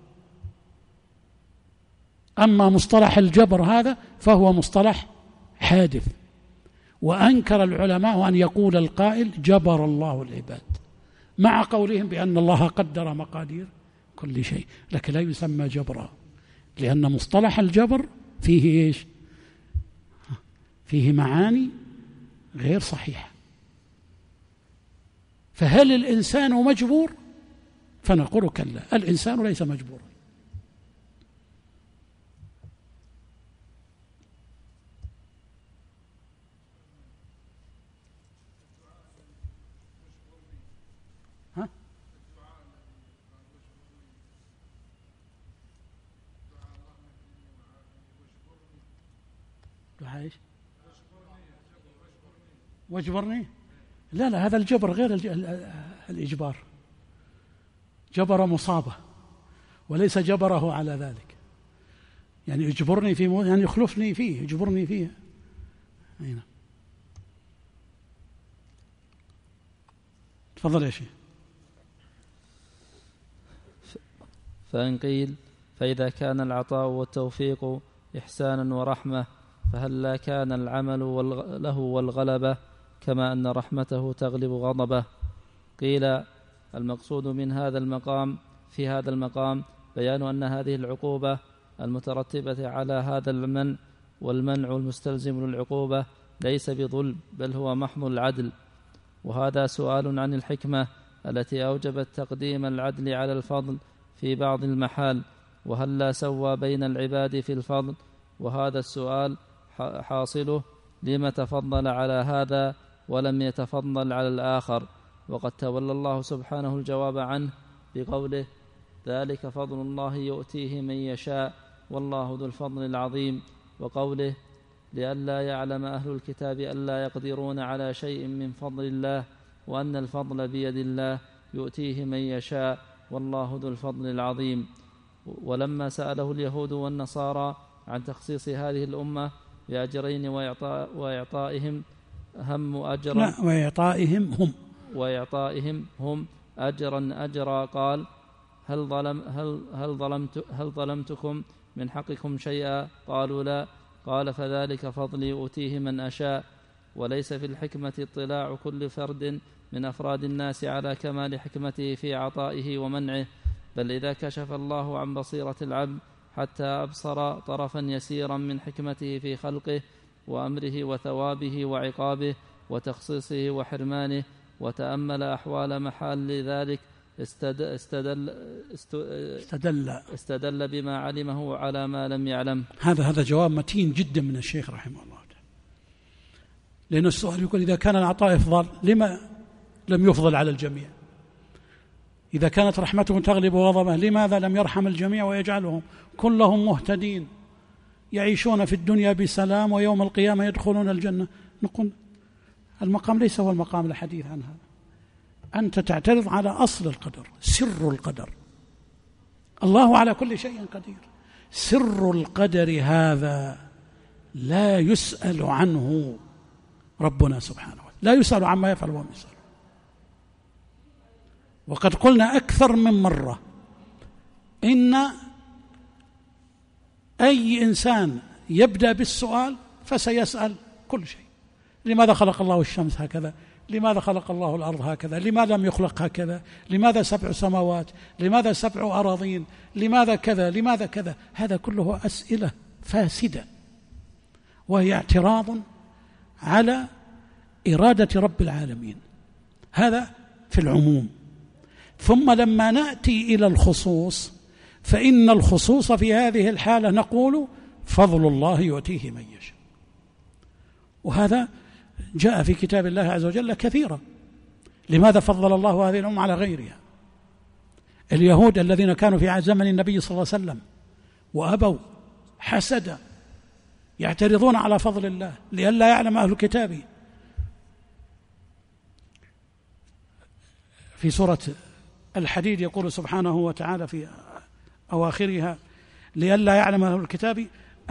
أما مصطلح الجبر هذا فهو مصطلح حادث، وأنكر العلماء أن يقول القائل جبر الله العباد، مع قولهم بأن الله قدر مقادير كل شيء، لكن لا يسمى جبرا، لأن مصطلح الجبر فيه إيش؟ فيه معاني غير صحيحة. فهل الإنسان مجبور؟ فنقول كلا، الإنسان ليس مجبورا. ها؟ دعاء ايش؟ واجبرني؟ لا هذا الجبر غير الإجبار، جبر مصابة وليس جبره على ذلك. يعني يجبرني في يعني يخلفني فيه، يجبرني فيه. هنا تفضل يا شيخ. فإن قيل فإذا كان العطاء والتوفيق إحسانا ورحمة فهل لا كان العمل له والغلبة كما أن رحمته تغلب غضبه؟ قيل المقصود من هذا المقام في هذا المقام بيان أن هذه العقوبة المترتبة على هذا المنع والمنع المستلزم للعقوبة ليس بظلم بل هو محض العدل. وهذا سؤال عن الحكمة التي أوجبت تقديم العدل على الفضل في بعض المحال، وهل لا سوى بين العباد في الفضل؟ وهذا السؤال حاصله لما تفضل على هذا ولم يتفضل على الآخر، وقد تولى الله سبحانه الجواب عنه بقوله ذلك فضل الله يؤتيه من يشاء والله ذو الفضل العظيم، وقوله لئلا يعلم أهل الكتاب ألا يقدرون على شيء من فضل الله وأن الفضل بيد الله يؤتيه من يشاء والله ذو الفضل العظيم. ولما سأله اليهود والنصارى عن تخصيص هذه الأمة بأجرين وإعطائهم هم أجرا وإعطائهم هم أجرا قال هل ظلمتكم من حقكم شيئا؟ قالوا لا. قال فذلك فضلي أؤتيه من أشاء. وليس في الحكمة اطلاع كل فرد من أفراد الناس على كمال حكمته في عطائه ومنعه، بل إذا كشف الله عن بصيرة العبد حتى أبصر طرفا يسيرا من حكمته في خلقه وأمره وثوابه وعقابه وتخصيصه وحرمانه وتأمل أحوال محال ذلك استدل بما علمه على ما لم يعلم. هذا جواب متين جدا من الشيخ رحمه الله تعالى، لأن السؤال يقول إذا كان العطاء إفضال لما لم يفضل على الجميع؟ إذا كانت رحمته تغلب غضبه لماذا لم يرحم الجميع ويجعلهم كلهم مهتدين يعيشون في الدنيا بسلام ويوم القيامة يدخلون الجنة؟ نقول المقام ليس هو المقام الحديث عن هذا. أنت تعترض على أصل القدر، سر القدر. الله على كل شيء قدير، سر القدر هذا لا يسأل عنه ربنا سبحانه وتعالى، لا يسأل عما يفعل وهم يسألون. وقد قلنا أكثر من مرة إن أي إنسان يبدأ بالسؤال فسيسأل كل شيء. لماذا خلق الله الشمس هكذا؟ لماذا خلق الله الأرض هكذا؟ لماذا لم يخلق هكذا؟ لماذا 7 سماوات؟ لماذا 7 أراضين؟ لماذا كذا؟ لماذا كذا؟ هذا كله أسئلة فاسدة، وهي اعتراض على إرادة رب العالمين. هذا في العموم. ثم لما نأتي إلى الخصوص، فإن الخصوص في هذه الحالة نقول فضل الله يؤتيه من يشاء، وهذا جاء في كتاب الله عز وجل كثيرا. لماذا فضل الله هذه الأمة على غيرها؟ اليهود الذين كانوا في زمن النبي صلى الله عليه وسلم وأبوا حسدا يعترضون على فضل الله لئلا يعلم أهل الكتاب. في سورة الحديد يقول سبحانه وتعالى في أواخرها: لئلا يعلم أهل الكتاب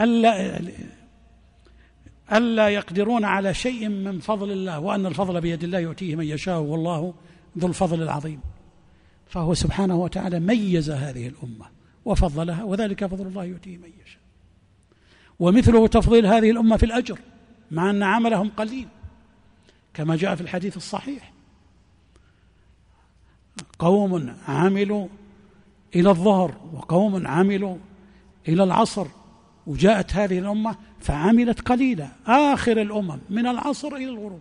ألا يقدرون على شيء من فضل الله، وأن الفضل بيد الله يؤتيه من يشاء والله ذو الفضل العظيم. فهو سبحانه وتعالى ميز هذه الأمة وفضلها، وذلك فضل الله يؤتيه من يشاء. ومثله تفضيل هذه الأمة في الأجر، مع أن عملهم قليل، كما جاء في الحديث الصحيح: قوم عملوا إلى الظهر وقوم عملوا إلى العصر، وجاءت هذه الأمة فعملت قليلا آخر الأمم من العصر إلى الغروب،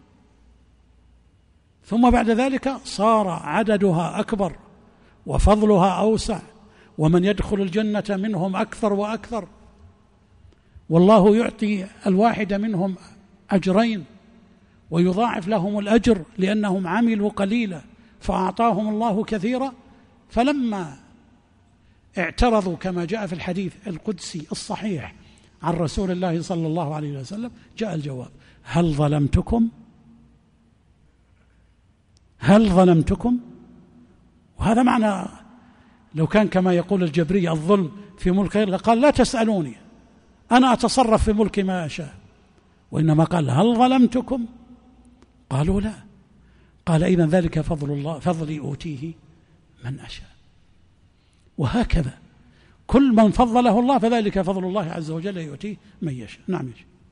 ثم بعد ذلك صار عددها أكبر وفضلها أوسع، ومن يدخل الجنة منهم أكثر وأكثر، والله يعطي الواحد منهم أجرين ويضاعف لهم الأجر لأنهم عملوا قليلا فأعطاهم الله كثيرا. فلما اعترضوا كما جاء في الحديث القدسي الصحيح عن رسول الله صلى الله عليه وسلم، جاء الجواب: هل ظلمتكم؟ هل ظلمتكم؟ وهذا معنى، لو كان كما يقول الجبري الظلم في ملك غير لقال: لا تسألوني، أنا أتصرف في ملكي ما أشاء. وإنما قال: هل ظلمتكم؟ قالوا لا. قال: إذن ذلك فضل الله، فضلي أوتيه من أشاء. وهكذا كل من فضله الله فذلك فضل الله عز وجل يؤتيه من يشاء. نعم.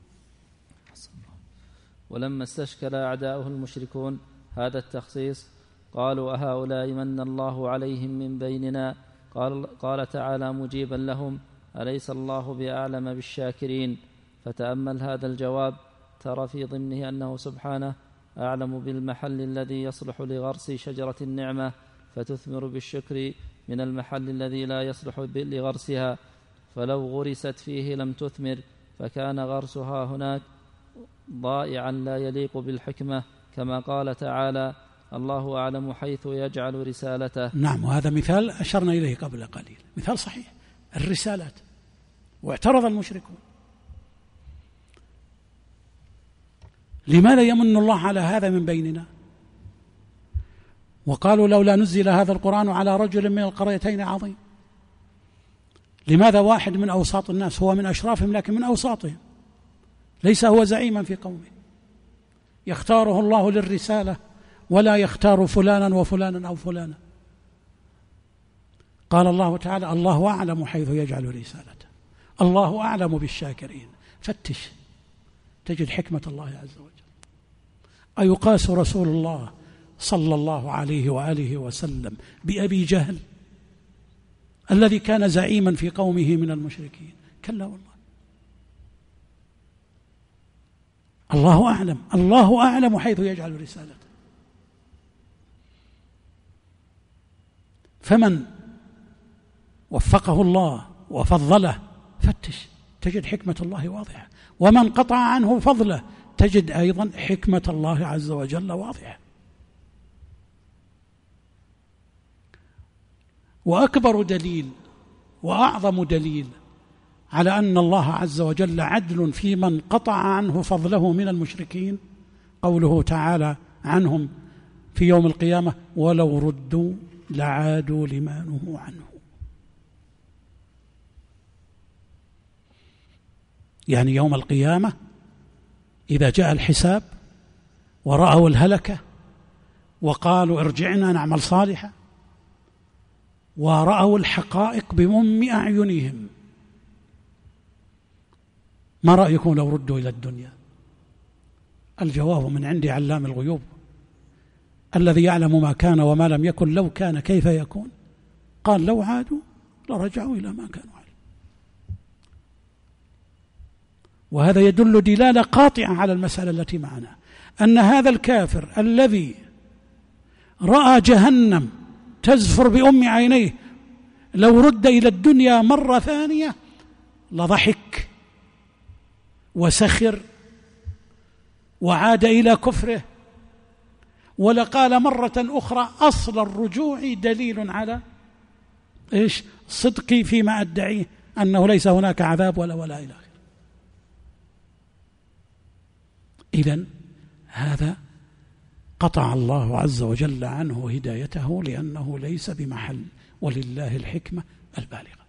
ولما استشكل أعداؤه المشركون هذا التخصيص قالوا: أهؤلاء من الله عليهم من بيننا؟ قال تعالى مجيبا لهم: أليس الله بأعلم بالشاكرين؟ فتأمل هذا الجواب، ترى في ضمنه أنه سبحانه أعلم بالمحل الذي يصلح لغرس شجرة النعمة فتثمر بالشكر من المحل الذي لا يصلح لغرسها، فلو غرست فيه لم تثمر، فكان غرسها هناك ضائعا لا يليق بالحكمة، كما قال تعالى: الله أعلم حيث يجعل رسالته. نعم، وهذا مثال أشرنا إليه قبل قليل، مثال صحيح، الرسالات. واعترض المشركون: لماذا يمن الله على هذا من بيننا؟ وقالوا: لولا نزل هذا القرآن على رجل من القريتين عظيم. لماذا واحد من أوساط الناس، هو من أشرافهم لكن من أوساطهم، ليس هو زعيما في قومه، يختاره الله للرسالة ولا يختار فلانا وفلانا أو فلانا. قال الله تعالى: الله أعلم حيث يجعل رسالته، الله أعلم بالشاكرين. فتش تجد حكمة الله عز وجل. أيقاس رسول الله صلى الله عليه وآله وسلم بأبي جهل الذي كان زعيما في قومه من المشركين؟ كلا والله. الله أعلم، الله أعلم حيث يجعل رسالته. فمن وفقه الله وفضله فتش تجد حكمة الله واضحة، ومن قطع عنه فضله تجد أيضا حكمة الله عز وجل واضحة. وأكبر دليل وأعظم دليل على أن الله عز وجل عدل في من قطع عنه فضله من المشركين قوله تعالى عنهم في يوم القيامة: ولو ردوا لعادوا لما نهوا عنه. يعني يوم القيامة إذا جاء الحساب ورأوا الهلكة وقالوا ارجعنا نعمل صالحا، ورأوا الحقائق بأم أعينهم. ما رأيكم لو ردوا إلى الدنيا؟ الجواب من عند علام الغيوب الذي يعلم ما كان وما لم يكن. لو كان كيف يكون؟ قال لو عادوا لرجعوا إلى ما كانوا عليه. وهذا يدل دلالة قاطعة على المسألة التي معنا، أن هذا الكافر الذي رأى جهنم تزفر بأم عينيه لو رد إلى الدنيا مرة ثانية لضحك وسخر وعاد إلى كفره، ولقال مرة أخرى أصل الرجوع دليل على إيش؟ صدقي فيما أدعيه أنه ليس هناك عذاب ولا إلى آخره. إذن هذا قطع الله عز وجل عنه هدايته لأنه ليس بمحل، ولله الحكمة البالغة.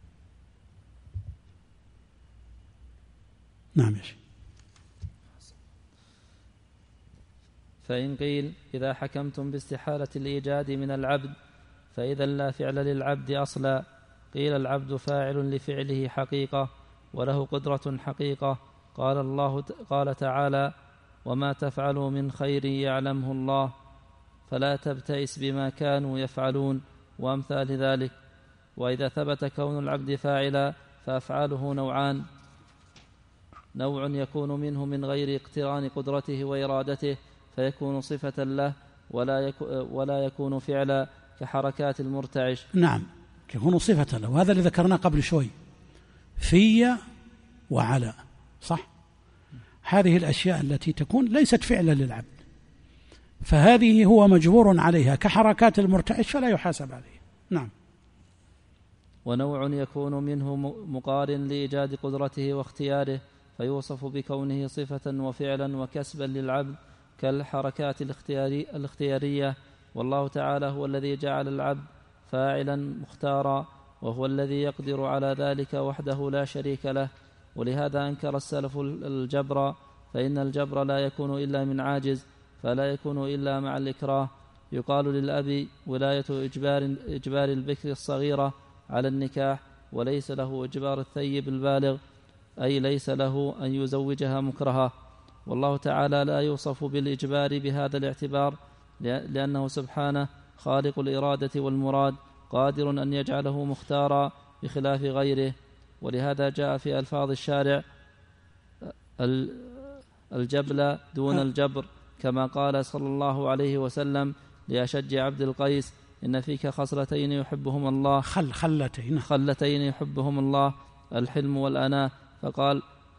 نعم يا شيخ. فإن قيل إذا حكمتم باستحالة الإيجاد من العبد فإذا لا فعل للعبد أصلا، قيل العبد فاعل لفعله حقيقة وله قدرة حقيقة. قال تعالى وما تفعلوا من خير يعلمه الله فلا تبتئس بما كانوا يفعلون وأمثال ذلك. وإذا ثبت كون العبد فاعلا فأفعاله نوعان: نوع يكون منه من غير اقتران قدرته وإرادته فيكون صفة له ولا يكون فعلا كحركات المرتعش. نعم، يكون صفة له، وهذا اللي ذكرناه قبل شوي، في وعلى، صح؟ هذه الأشياء التي تكون ليست فعلا للعبد فهذه هو مجبور عليها كحركات المرتعش فلا يحاسب عليه. نعم. ونوع يكون منه مقارن لإيجاد قدرته واختياره فيوصف بكونه صفة وفعلا وكسبا للعبد كالحركات الاختيارية. والله تعالى هو الذي جعل العبد فاعلا مختارا، وهو الذي يقدر على ذلك وحده لا شريك له. ولهذا أنكر السلف الجبر، فإن الجبر لا يكون إلا من عاجز، فلا يكون إلا مع الإكراه. يقال للأب ولاية إجبار البكر الصغيرة على النكاح، وليس له إجبار الثيب البالغ، أي ليس له أن يزوجها مكرها. والله تعالى لا يوصف بالإجبار بهذا الاعتبار، لأنه سبحانه خالق الإرادة والمراد، قادر أن يجعله مختارا بخلاف غيره. ولهذا جاء في ألفاظ الشارع الجبل دون الجبر، كما قال صلى الله عليه وسلم لأشج عبد القيس إن فيك خصلتين يحبهم الله، خلتين يحبهم الله، الحلم والأناة، فقال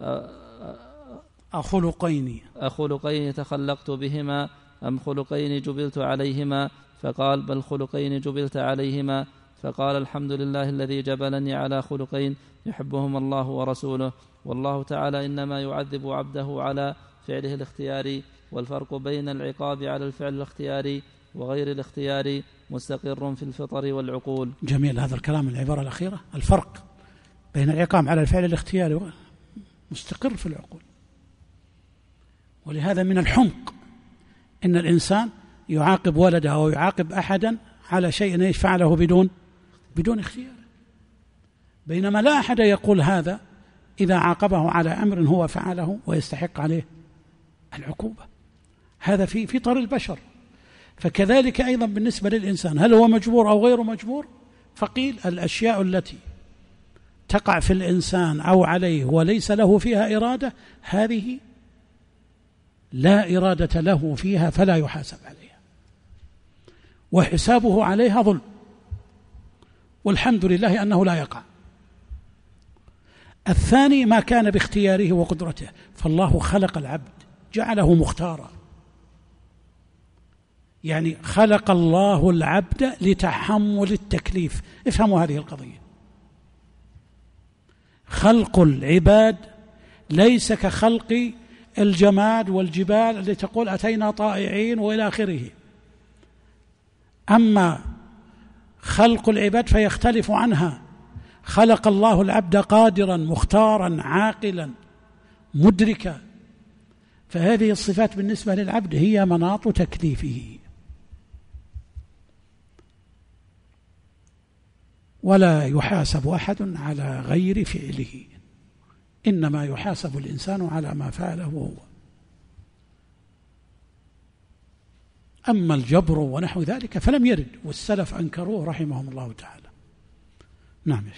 أخلقين تخلقت بهما أم خلقين جبلت عليهما؟ فقال بل خلقين جبلت عليهما. فقال الحمد لله الذي جبلني على خلقين يحبهم الله ورسوله. والله تعالى إنما يعذب عبده على فعله الاختياري، والفرق بين العقاب على الفعل الاختياري وغير الاختياري مستقر في الفطر والعقول. جميل هذا الكلام، العبارة الأخيرة، الفرق بين العقاب على الفعل الاختياري مستقر في العقول. ولهذا من الحمق إن الإنسان يعاقب ولده أو يعاقب أحدا على شيء فعله بدون اختيار، بينما لا أحد يقول هذا إذا عاقبه على أمر هو فعله ويستحق عليه العقوبة. هذا في فطر البشر. فكذلك أيضا بالنسبة للإنسان، هل هو مجبور أو غير مجبور؟ فقيل الأشياء التي تقع في الإنسان أو عليه وليس له فيها إرادة، هذه لا إرادة له فيها فلا يحاسب عليها، وحسابه عليها ظلم، والحمد لله أنه لا يقع. الثاني ما كان باختياره وقدرته، فالله خلق العبد جعله مختارا، يعني خلق الله العبد لتحمل التكليف. افهموا هذه القضية، خلق العباد ليس كخلق الجماد والجبال التي تقول أتينا طائعين وإلى آخره. أما خلق العباد فيختلف عنها، خلق الله العبد قادرا مختارا عاقلا مدركا، فهذه الصفات بالنسبة للعبد هي مناط تكليفه. ولا يحاسب أحد على غير فعله، إنما يحاسب الإنسان على ما فعله هو. أما الجبر ونحو ذلك فلم يرد، والسلف أنكروه رحمهم الله تعالى. نعم.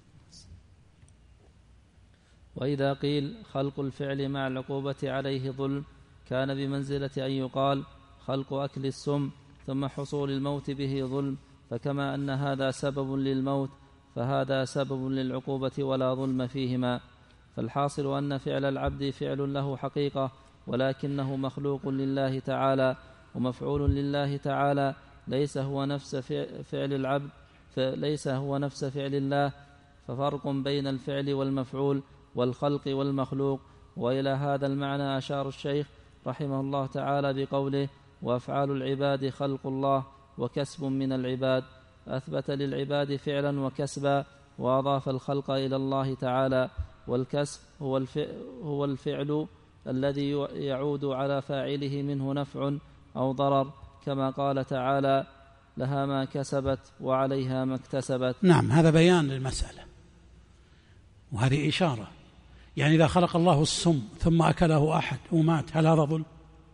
وإذا قيل خلق الفعل مع العقوبة عليه ظلم كان بمنزلة أن يقال خلق أكل السم ثم حصول الموت به ظلم، فكما أن هذا سبب للموت فهذا سبب للعقوبة ولا ظلم فيهما. فالحاصل أن فعل العبد فعل له حقيقة، ولكنه مخلوق لله تعالى ومفعول لله تعالى، ليس هو نفس فعل العبد، ليس هو نفس فعل الله. ففرق بين الفعل والمفعول والخلق والمخلوق. وإلى هذا المعنى أشار الشيخ رحمه الله تعالى بقوله وأفعال العباد خلق الله وكسب من العباد، أثبت للعباد فعلا وكسبا وأضاف الخلق إلى الله تعالى. والكسب هو الفعل الذي يعود على فاعله منه نفع أو ضرر، كما قال تعالى لها ما كسبت وعليها ما اكتسبت. نعم، هذا بيان للمسألة، وهذه إشارة. يعني إذا خلق الله السم ثم أكله أحد ومات، هل هذا ظلم؟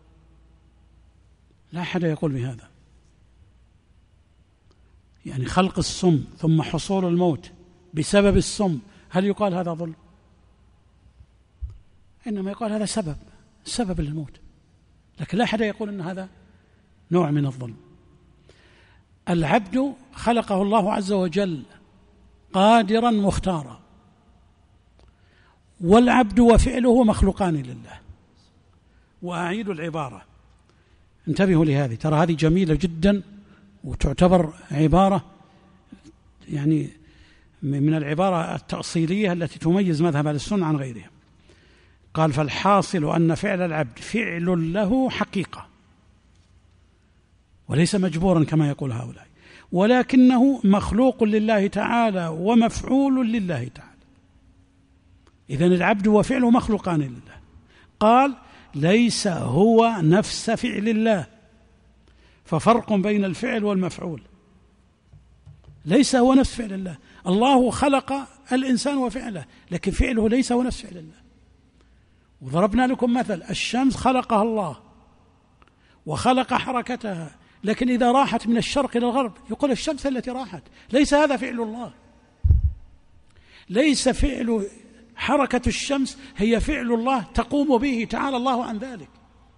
لا أحد يقول بهذا. يعني خلق السم ثم حصول الموت بسبب السم، هل يقال هذا ظلم؟ إنما يقال هذا سبب للموت، لكن لا أحد يقول أن هذا نوع من الظلم. العبد خلقه الله عز وجل قادرا مختارا، والعبد وفعله مخلوقان لله. وأعيد العبارة، انتبهوا لهذه، ترى هذه جميلة جدا وتعتبر عبارة يعني من العبارة التأصيلية التي تميز مذهب أهل السنة عن غيرهم. قال فالحاصل أن فعل العبد فعل له حقيقة وليس مجبورا كما يقول هؤلاء، ولكنه مخلوق لله تعالى ومفعول لله تعالى. إذن العبد وفعله مخلوقان لله. قال ليس هو نفس فعل الله، ففرق بين الفعل والمفعول. ليس هو نفس فعل الله، الله خلق الإنسان وفعله، لكن فعله ليس هو نفس فعل الله. وضربنا لكم مثل، الشمس خلقها الله وخلق حركتها، لكن إذا راحت من الشرق إلى الغرب يقول الشمس التي راحت، ليس هذا فعل الله. ليس فعل حركة الشمس هي فعل الله تقوم به تعالى الله عن ذلك،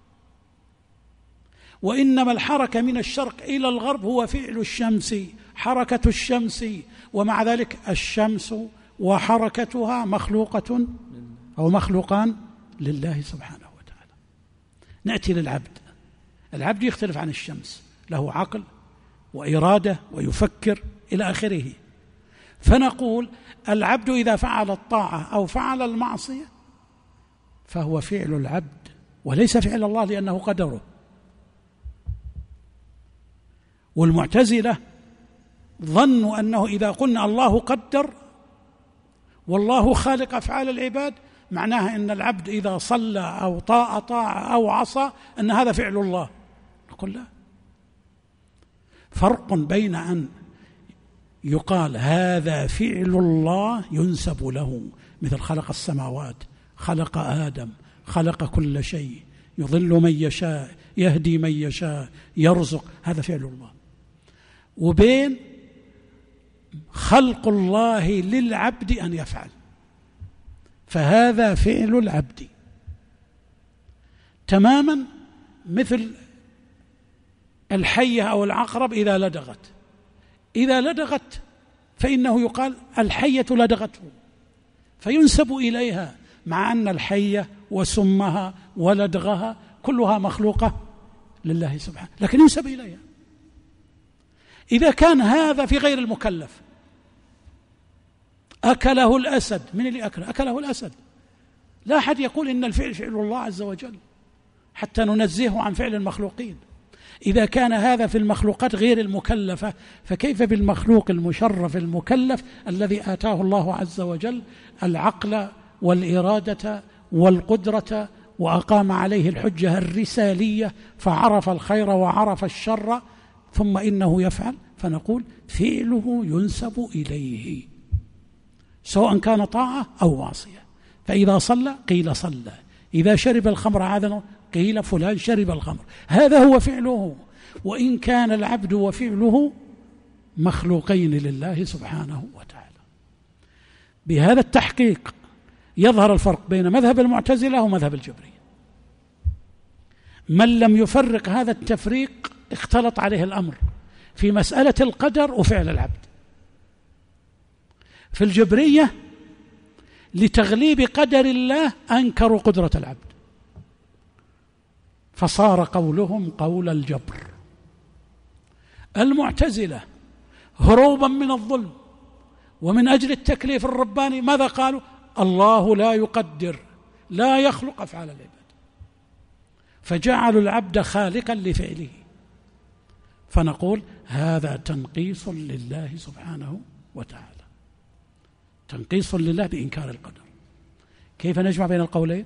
وإنما الحركة من الشرق إلى الغرب هو فعل الشمس، حركة الشمس، ومع ذلك الشمس وحركتها مخلوقة أو مخلوقان لله سبحانه وتعالى. نأتي للعبد. العبد يختلف عن الشمس، له عقل وإرادة ويفكر إلى آخره. فنقول العبد إذا فعل الطاعة أو فعل المعصية فهو فعل العبد وليس فعل الله، لأنه قدره. والمعتزلة ظنوا أنه إذا قلنا الله قدر والله خالق أفعال العباد معناها أن العبد إذا صلى أو طاع أو عصى أن هذا فعل الله. نقول لا، فرق بين أن يقال هذا فعل الله ينسب له، مثل خلق السماوات، خلق آدم، خلق كل شيء، يضل من يشاء، يهدي من يشاء، يرزق، هذا فعل الله. وبين خلق الله للعبد أن يفعل، فهذا فعل العبد تماما مثل الحية أو العقرب إذا لدغت فإنه يقال الحية لدغته، فينسب إليها، مع أن الحية وسمها ولدغها كلها مخلوقة لله سبحانه، لكن ينسب إليها. إذا كان هذا في غير المكلف، أكله الأسد، من اللي أكله الأسد؟ لا أحد يقول إن الفعل فعل الله عز وجل حتى ننزهه عن فعل المخلوقين. إذا كان هذا في المخلوقات غير المكلفة، فكيف بالمخلوق المشرف المكلف الذي آتاه الله عز وجل العقل والإرادة والقدرة وأقام عليه الحجة الرسالية، فعرف الخير وعرف الشر، ثم إنه يفعل، فنقول فعله ينسب إليه سواء كان طاعة أو معصية. فإذا صلى قيل صلى، إذا شرب الخمر عادنا قيل فلان شرب الخمر، هذا هو فعله، وإن كان العبد وفعله مخلوقين لله سبحانه وتعالى. بهذا التحقيق يظهر الفرق بين مذهب المعتزلة ومذهب الجبرية. من لم يفرق هذا التفريق اختلط عليه الأمر في مسألة القدر وفعل العبد. في الجبرية لتغليب قدر الله أنكروا قدرة العبد، فصار قولهم قول الجبر. المعتزلة هروبا من الظلم ومن أجل التكليف الرباني ماذا قالوا؟ الله لا يقدر، لا يخلق أفعال العباد، فجعلوا العبد خالقا لفعله. فنقول هذا تنقيص لله سبحانه وتعالى، تنقيص لله بإنكار القدر. كيف نجمع بين القولين؟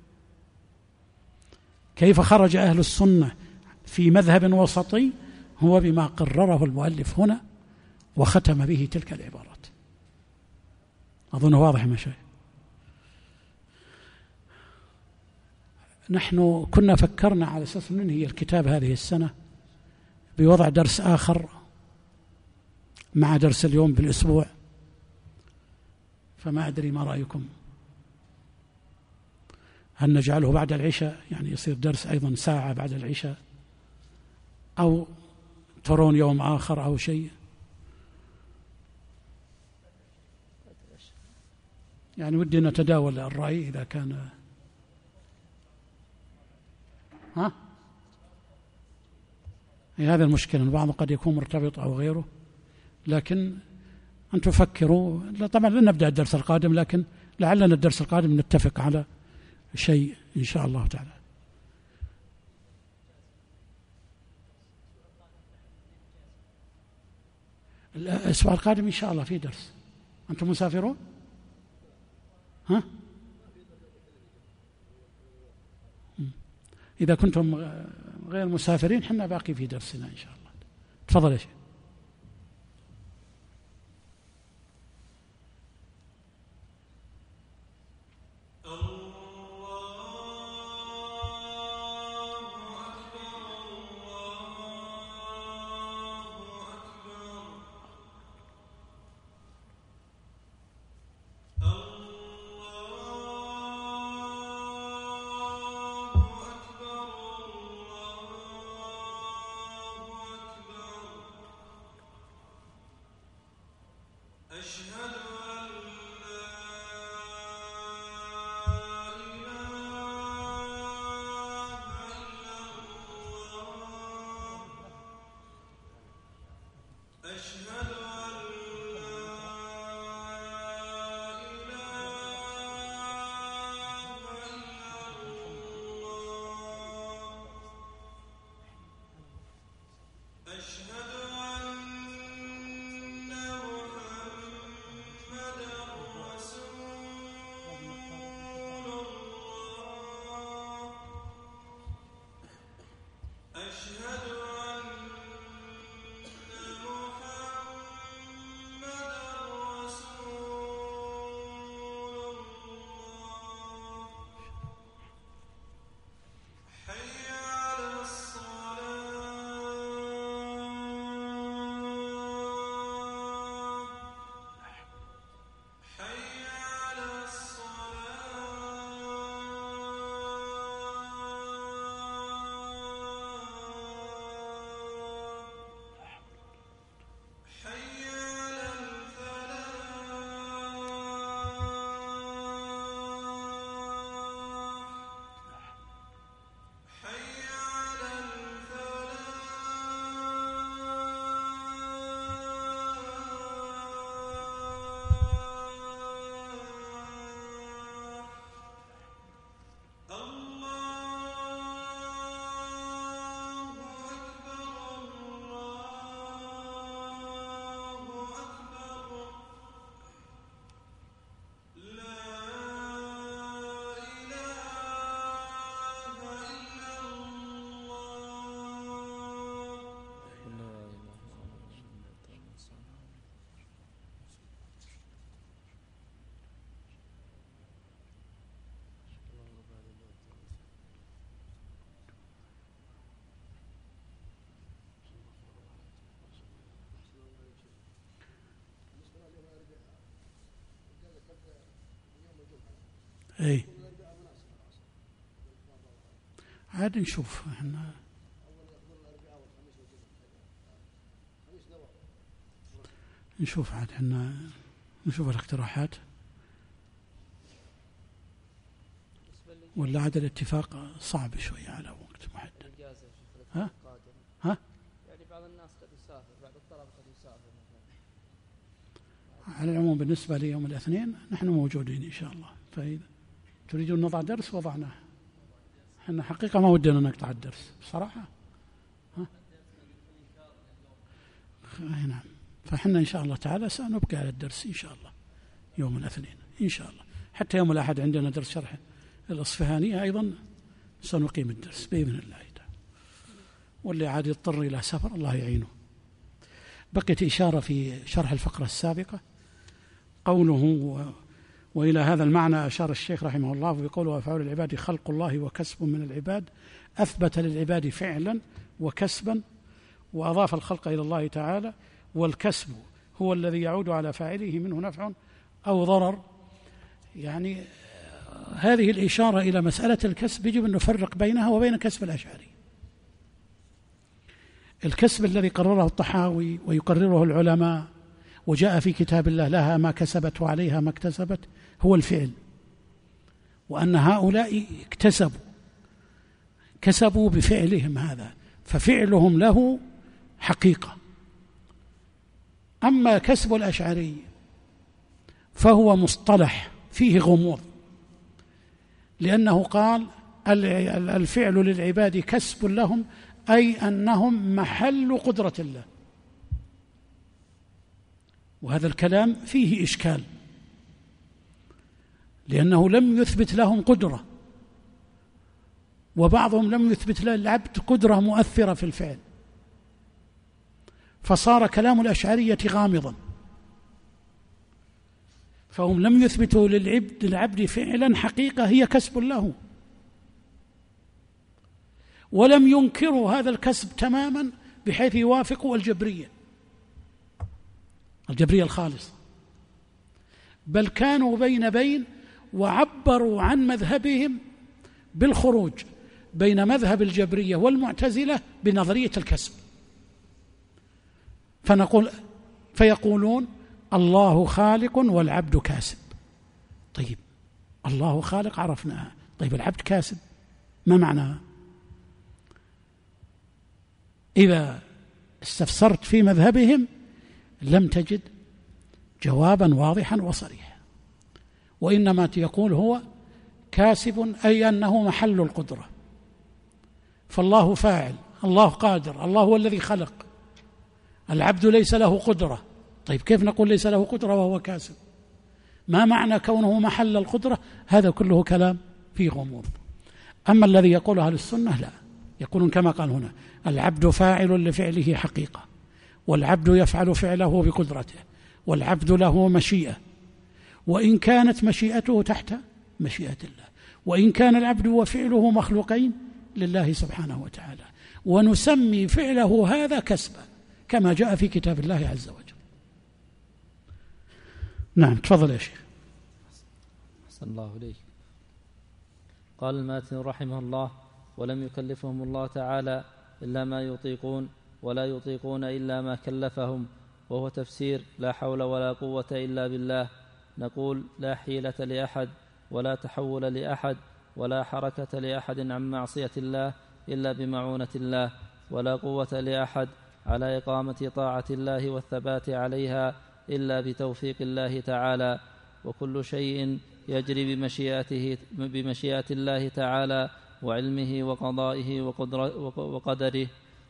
كيف خرج أهل السنة في مذهب وسطي؟ هو بما قرره المؤلف هنا وختم به تلك العبارات. أظن واضح يا مشايخ. نحن كنا فكرنا على أساس ننهي الكتاب هذه السنة بوضع درس آخر مع درس اليوم بالأسبوع، فما أدري ما رأيكم، هل نجعله بعد العشاء يعني يصير درس أيضا ساعة بعد العشاء، أو ترون يوم آخر أو شيء؟ يعني ودي نتداول الرأي إذا كان هذا المشكلة، البعض قد يكون مرتبط أو غيره، لكن أن تفكروا. طبعا لن نبدأ الدرس القادم، لكن لعلنا الدرس القادم نتفق على شيء إن شاء الله تعالى. الأسبوع القادم إن شاء الله في درس. أنتم مسافرون؟ إذا كنتم غير مسافرين حنا باقي في درسنا إن شاء الله. تفضل يا شيخ. اي عاد نشوف احنا نشوف عاد احنا نشوف الاقتراحات، ولا عاد الاتفاق صعب شوية على وقت محدد. ها؟ يعني بعض الناس قد يسافر، بعض الطلبة قد يسافر. على العموم بالنسبة لي يوم الاثنين نحن موجودين إن شاء الله، فإذا تريدون نضع درس وضعناه. احنا حقيقة ما ودنا نقطع الدرس بصراحة. نعم، فإحنا إن شاء الله تعالى سنبقى على الدرس إن شاء الله يوم الاثنين إن شاء الله، حتى يوم الأحد عندنا درس شرح الأصفهانية أيضا سنقيم الدرس بإذن الله تعالى، واللي عاد يضطر إلى سفر الله يعينه. بقيت إشارة في شرح الفقرة السابقة، قوله وإلى هذا المعنى أشار الشيخ رحمه الله بقوله وأفعال العباد خلق الله وكسب من العباد، أثبت للعباد فعلا وكسبا وأضاف الخلق إلى الله تعالى، والكسب هو الذي يعود على فاعله منه نفع أو ضرر. يعني هذه الإشارة إلى مسألة الكسب يجب أن نفرق بينها وبين كسب الأشعري. الكسب الذي قرره الطحاوي ويقرره العلماء وجاء في كتاب الله لها ما كسبت وعليها ما اكتسبت هو الفعل، وأن هؤلاء كسبوا بفعلهم هذا، ففعلهم له حقيقة. أما كسب الأشعري فهو مصطلح فيه غموض، لأنه قال الفعل للعباد كسب لهم، أي أنهم محل قدرة الله، وهذا الكلام فيه إشكال، لأنه لم يثبت لهم قدرة، وبعضهم لم يثبت للعبد قدرة مؤثرة في الفعل، فصار كلام الأشعرية غامضا، فهم لم يثبتوا للعبد فعلا حقيقة هي كسب له، ولم ينكروا هذا الكسب تماما بحيث يوافقوا الجبرية الخالصة، بل كانوا بين وعبروا عن مذهبهم بالخروج بين مذهب الجبرية والمعتزلة بنظرية الكسب، فيقولون الله خالق والعبد كاسب. طيب الله خالق عرفناها، طيب العبد كاسب ما معناها؟ إذا استفسرت في مذهبهم لم تجد جوابا واضحا وصريحا، وإنما يقول هو كاسب أي أنه محل القدرة، فالله فاعل، الله قادر، الله هو الذي خلق، العبد ليس له قدرة. طيب كيف نقول ليس له قدرة وهو كاسب؟ ما معنى كونه محل القدرة؟ هذا كله كلام فيه غموض. أما الذي يقول أهل السنة لا، يقولون كما قال هنا العبد فاعل لفعله حقيقة، والعبد يفعل فعله بقدرته، والعبد له مشيئة، وإن كانت مشيئته تحت مشيئة الله، وإن كان العبد وفعله مخلوقين لله سبحانه وتعالى، ونسمي فعله هذا كسبا كما جاء في كتاب الله عز وجل. نعم تفضل يا شيخ. أحسن الله إليك. قال الماتن رحمه الله ولم يكلفهم الله تعالى إلا ما يطيقون، ولا يطيقون إلا ما كلفهم، وهو تفسير لا حول ولا قوة إلا بالله. نقول لا حيلة لأحد ولا تحول لأحد ولا حركة لأحد عن معصية الله إلا بمعونة الله، ولا قوة لأحد على إقامة طاعة الله والثبات عليها إلا بتوفيق الله تعالى، وكل شيء يجري بمشيئة الله تعالى وعلمه وقضائه وقدره.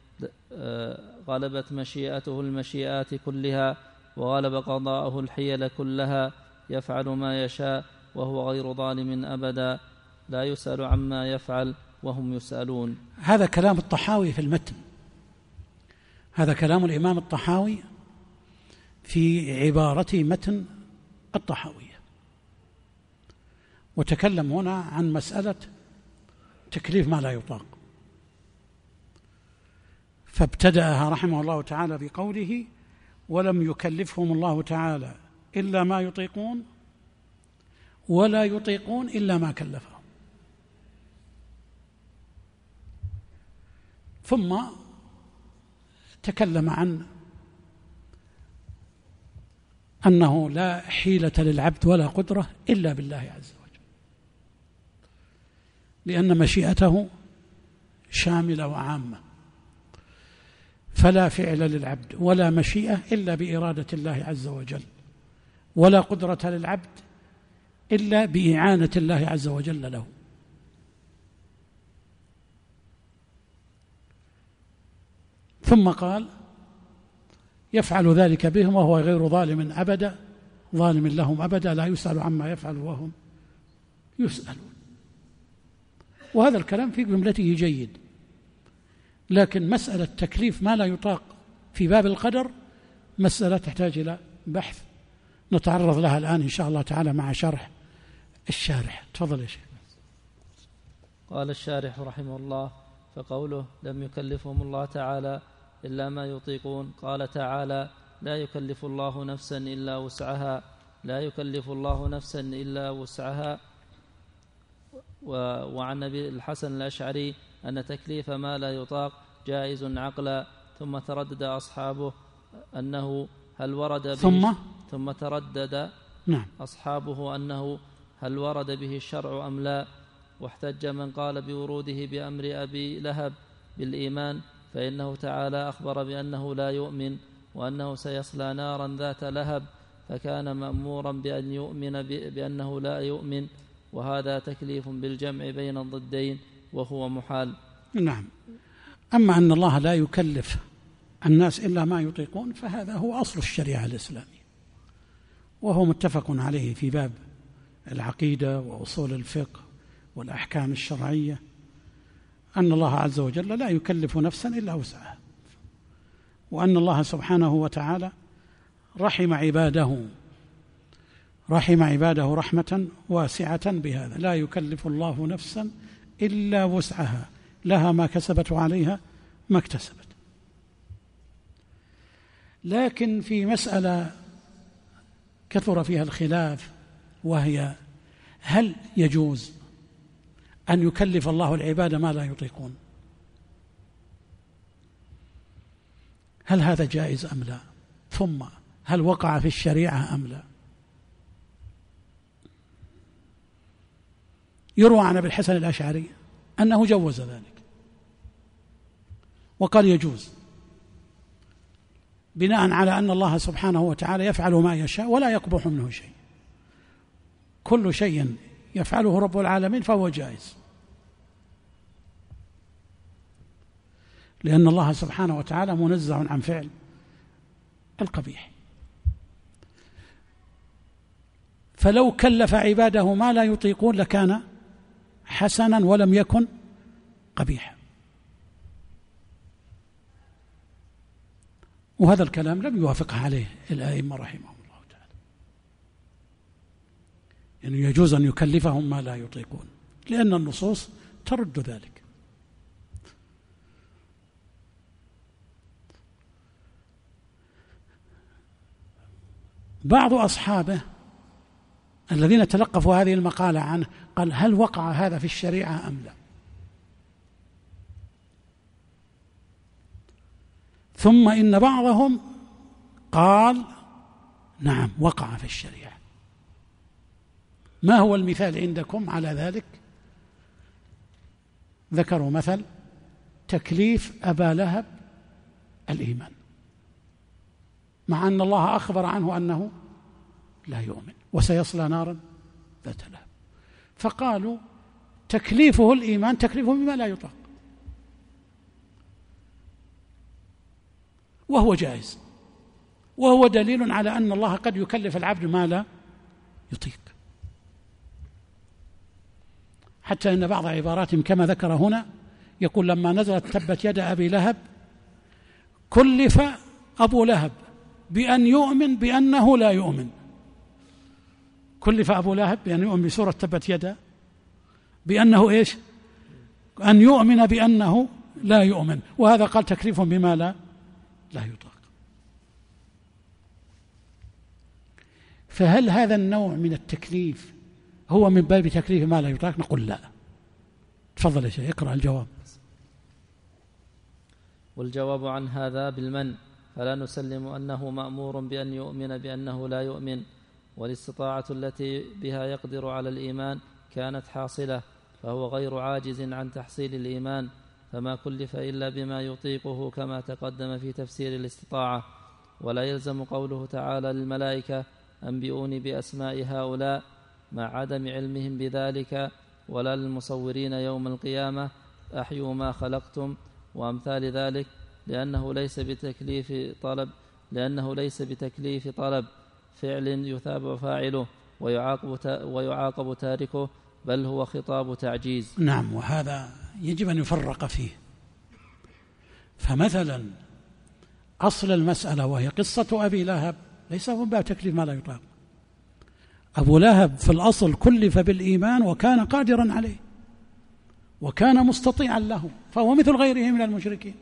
غلبت مشيئته المشيئات كلها، وغلب قضاءه الحيل كلها، يفعل ما يشاء وهو غير ظالم أبدا، لا يسأل عما يفعل وهم يسألون. هذا كلام الطحاوي في المتن، هذا كلام الإمام الطحاوي في عبارة متن الطحاوية، وتكلم هنا عن مسألة تكليف ما لا يطاق، فابتدأها رحمه الله تعالى بقوله ولم يكلفهم الله تعالى إلا ما يطيقون، ولا يطيقون إلا ما كلفهم. ثم تكلم عن أنه لا حيلة للعبد ولا قدرة إلا بالله عز وجل، لأن مشيئته شاملة وعامة، فلا فعل للعبد ولا مشيئة إلا بإرادة الله عز وجل، ولا قدرة للعبد إلا بإعانة الله عز وجل له. ثم قال يفعل ذلك بهم وهو غير ظالم أبدا، ظالم لهم أبدا، لا يسأل عما يفعل وهم يسألون. وهذا الكلام في جملته جيد، لكن مسألة تكليف ما لا يطاق في باب القدر مسألة تحتاج إلى بحث نتعرض لها الآن إن شاء الله تعالى مع شرح الشارح. تفضل يا شيخ. قال الشارح رحمه الله: فقوله لم يكلفهم الله تعالى إلا ما يطيقون، قال تعالى: لا يكلف الله نفسا إلا وسعها، لا يكلف الله نفسا إلا وسعها. وعن أبي الحسن الأشعري أن تكليف ما لا يطاق جائز عقلا. ثم تردد أصحابه أنه هل ورد به ثم تردد أصحابه أنه هل ورد به الشرع أم لا، واحتج من قال بوروده بأمر أبي لهب بالإيمان، فإنه تعالى أخبر بأنه لا يؤمن وأنه سيصلى نارا ذات لهب، فكان مأمورا بأن يؤمن بأنه لا يؤمن، وهذا تكليف بالجمع بين الضدين وهو محال. نعم. أما أن الله لا يكلف الناس إلا ما يطيقون فهذا هو أصل الشريعة الإسلامية، وهو متفق عليه في باب العقيدة وأصول الفقه والأحكام الشرعية، أن الله عز وجل لا يكلف نفسا إلا وسعها، وأن الله سبحانه وتعالى رحم عباده رحمة واسعة بهذا، لا يكلف الله نفسا إلا وسعها، لها ما كسبت وعليها ما اكتسبت. لكن في مسألة كثر فيها الخلاف، وهي هل يجوز أن يكلف الله العباد ما لا يطيقون؟ هل هذا جائز أم لا؟ ثم هل وقع في الشريعة أم لا؟ يروى عن أبي الحسن الأشعري أنه جوز ذلك وقال يجوز، بناء على أن الله سبحانه وتعالى يفعل ما يشاء ولا يقبح منه شيء، كل شيء يفعله رب العالمين فهو جائز، لأن الله سبحانه وتعالى منزه عن فعل القبيح. فلو كلف عباده ما لا يطيقون لكان حسنا ولم يكن قبيحا. وهذا الكلام لم يوافقه عليه الأئمة رحمهم الله تعالى، يعني يجوز أن يكلفهم ما لا يطيقون، لأن النصوص ترد ذلك. بعض أصحابه الذين تلقفوا هذه المقالة عنه قال هل وقع هذا في الشريعة أم لا؟ ثم إن بعضهم قال نعم وقع في الشريعة. ما هو المثال عندكم على ذلك؟ ذكروا مثل تكليف أبا لهب الإيمان، مع أن الله أخبر عنه أنه لا يؤمن وسيصلى نارا ذات لهب، فقالوا تكليفه الإيمان تكليفه بما لا يطاق، وهو جائز، وهو دليل على أن الله قد يكلف العبد ما لا يطيق. حتى إن بعض عباراتهم كما ذكر هنا يقول لما نزلت تبت يد أبي لهب كلف أبو لهب بأن يؤمن بأنه لا يؤمن، كلف أبو لهب بأن يؤمن بسورة تبت يدا بأنه إيش؟ أن يؤمن بأنه لا يؤمن، وهذا قال تكليف بما لا يطاق. فهل هذا النوع من التكليف هو من باب تكليف ما لا يطاق؟ نقول لا. تفضل يا شيخ اقرأ الجواب. والجواب عن هذا بالمن، فلا نسلم أنه مأمور بأن يؤمن بأنه لا يؤمن، والاستطاعة التي بها يقدر على الإيمان كانت حاصلة، فهو غير عاجز عن تحصيل الإيمان، فما كلف إلا بما يطيقه كما تقدم في تفسير الاستطاعة. ولا يلزم قوله تعالى للملائكة أنبئوني بأسماء هؤلاء مع عدم علمهم بذلك، ولا للمصورين يوم القيامة أحيوا ما خلقتم وأمثال ذلك، لأنه ليس بتكليف طلب فعل يثاب فاعله ويعاقب تاركه، بل هو خطاب تعجيز. نعم، وهذا يجب أن يفرق فيه. فمثلا أصل المسألة وهي قصة أبي لهب ليس هو باب تكليف ما لا يطاق. أبو لهب في الأصل كلف بالإيمان وكان قادرا عليه وكان مستطيعا له، فهو مثل غيره من المشركين.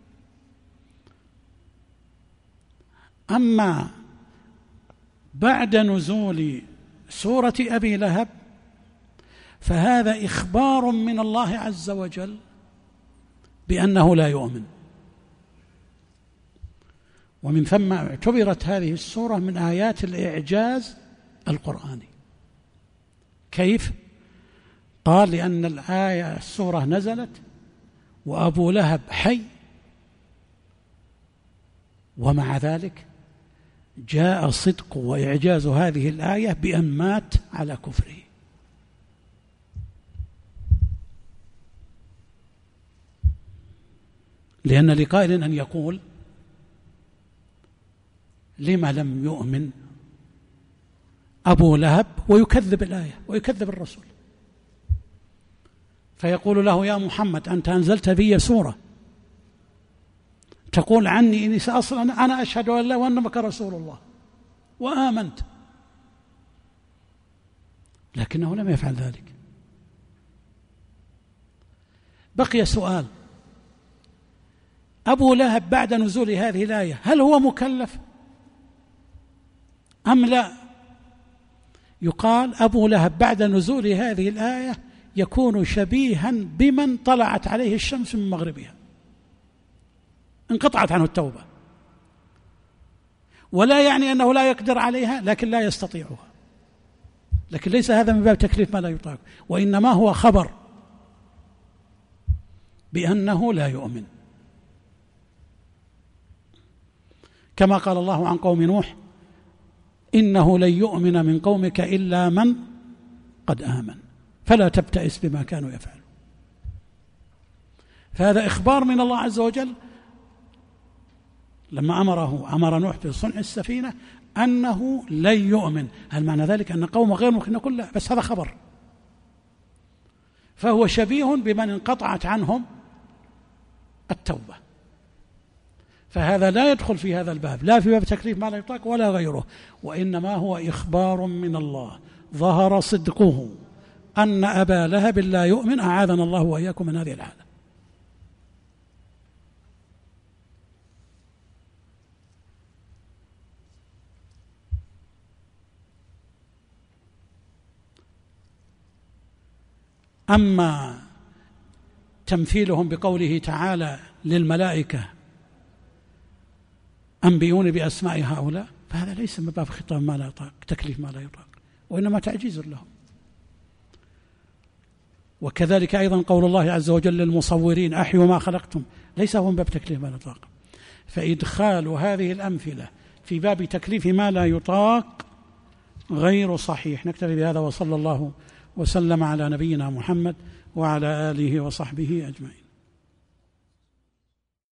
أما بعد نزول سورة أبي لهب فهذا إخبار من الله عز وجل بأنه لا يؤمن، ومن ثم اعتبرت هذه السورة من آيات الإعجاز القرآني. كيف؟ قال لأن السورة نزلت وأبو لهب حي، ومع ذلك جاء صدق وإعجاز هذه الآية بأن مات على كفره. لأن لقائل أن يقول لما لم يؤمن أبو لهب ويكذب الآية ويكذب الرسول، فيقول له يا محمد أنت أنزلت بي سورة تقول عني إني سأصل أنا أشهد أن لا وأنك رسول الله وآمنت، لكنه لم يفعل ذلك. بقي سؤال: أبو لهب بعد نزول هذه الآية هل هو مكلف أم لا؟ يقال أبو لهب بعد نزول هذه الآية يكون شبيها بمن طلعت عليه الشمس من مغربها، انقطعت عنه التوبة، ولا يعني أنه لا يقدر عليها لكن لا يستطيعها، لكن ليس هذا من باب تكليف ما لا يطاق، وإنما هو خبر بأنه لا يؤمن، كما قال الله عن قوم نوح إنه لن يؤمن من قومك إلا من قد آمن فلا تبتئس بما كانوا يفعلون. فهذا إخبار من الله عز وجل لما أمر نوح بصنع السفينة أنه لن يؤمن. هل معنى ذلك أن قوم غير ممكن؟ نقول لا، بس هذا خبر، فهو شبيه بمن انقطعت عنهم التوبة، فهذا لا يدخل في هذا الباب، لا في باب تكليف ما لا يطاق ولا غيره، وإنما هو إخبار من الله ظهر صدقه أن أبا لهب لا يؤمن، أعاذنا الله وإياكم من هذه الحالة. أما تمثيلهم بقوله تعالى للملائكة أنبئوني بأسماء هؤلاء، فهذا ليس من باب خطاب ما لا يطاق، تكليف ما لا يطاق، وإنما تعجيز لهم. وكذلك أيضا قول الله عز وجل للمصورين أحيوا ما خلقتم، ليس هو من باب تكليف ما لا يطاق. فإدخال هذه الأمثلة في باب تكليف ما لا يطاق غير صحيح. نكتفي بهذا، وصلى الله وسلم على نبينا محمد وعلى آله وصحبه أجمعين.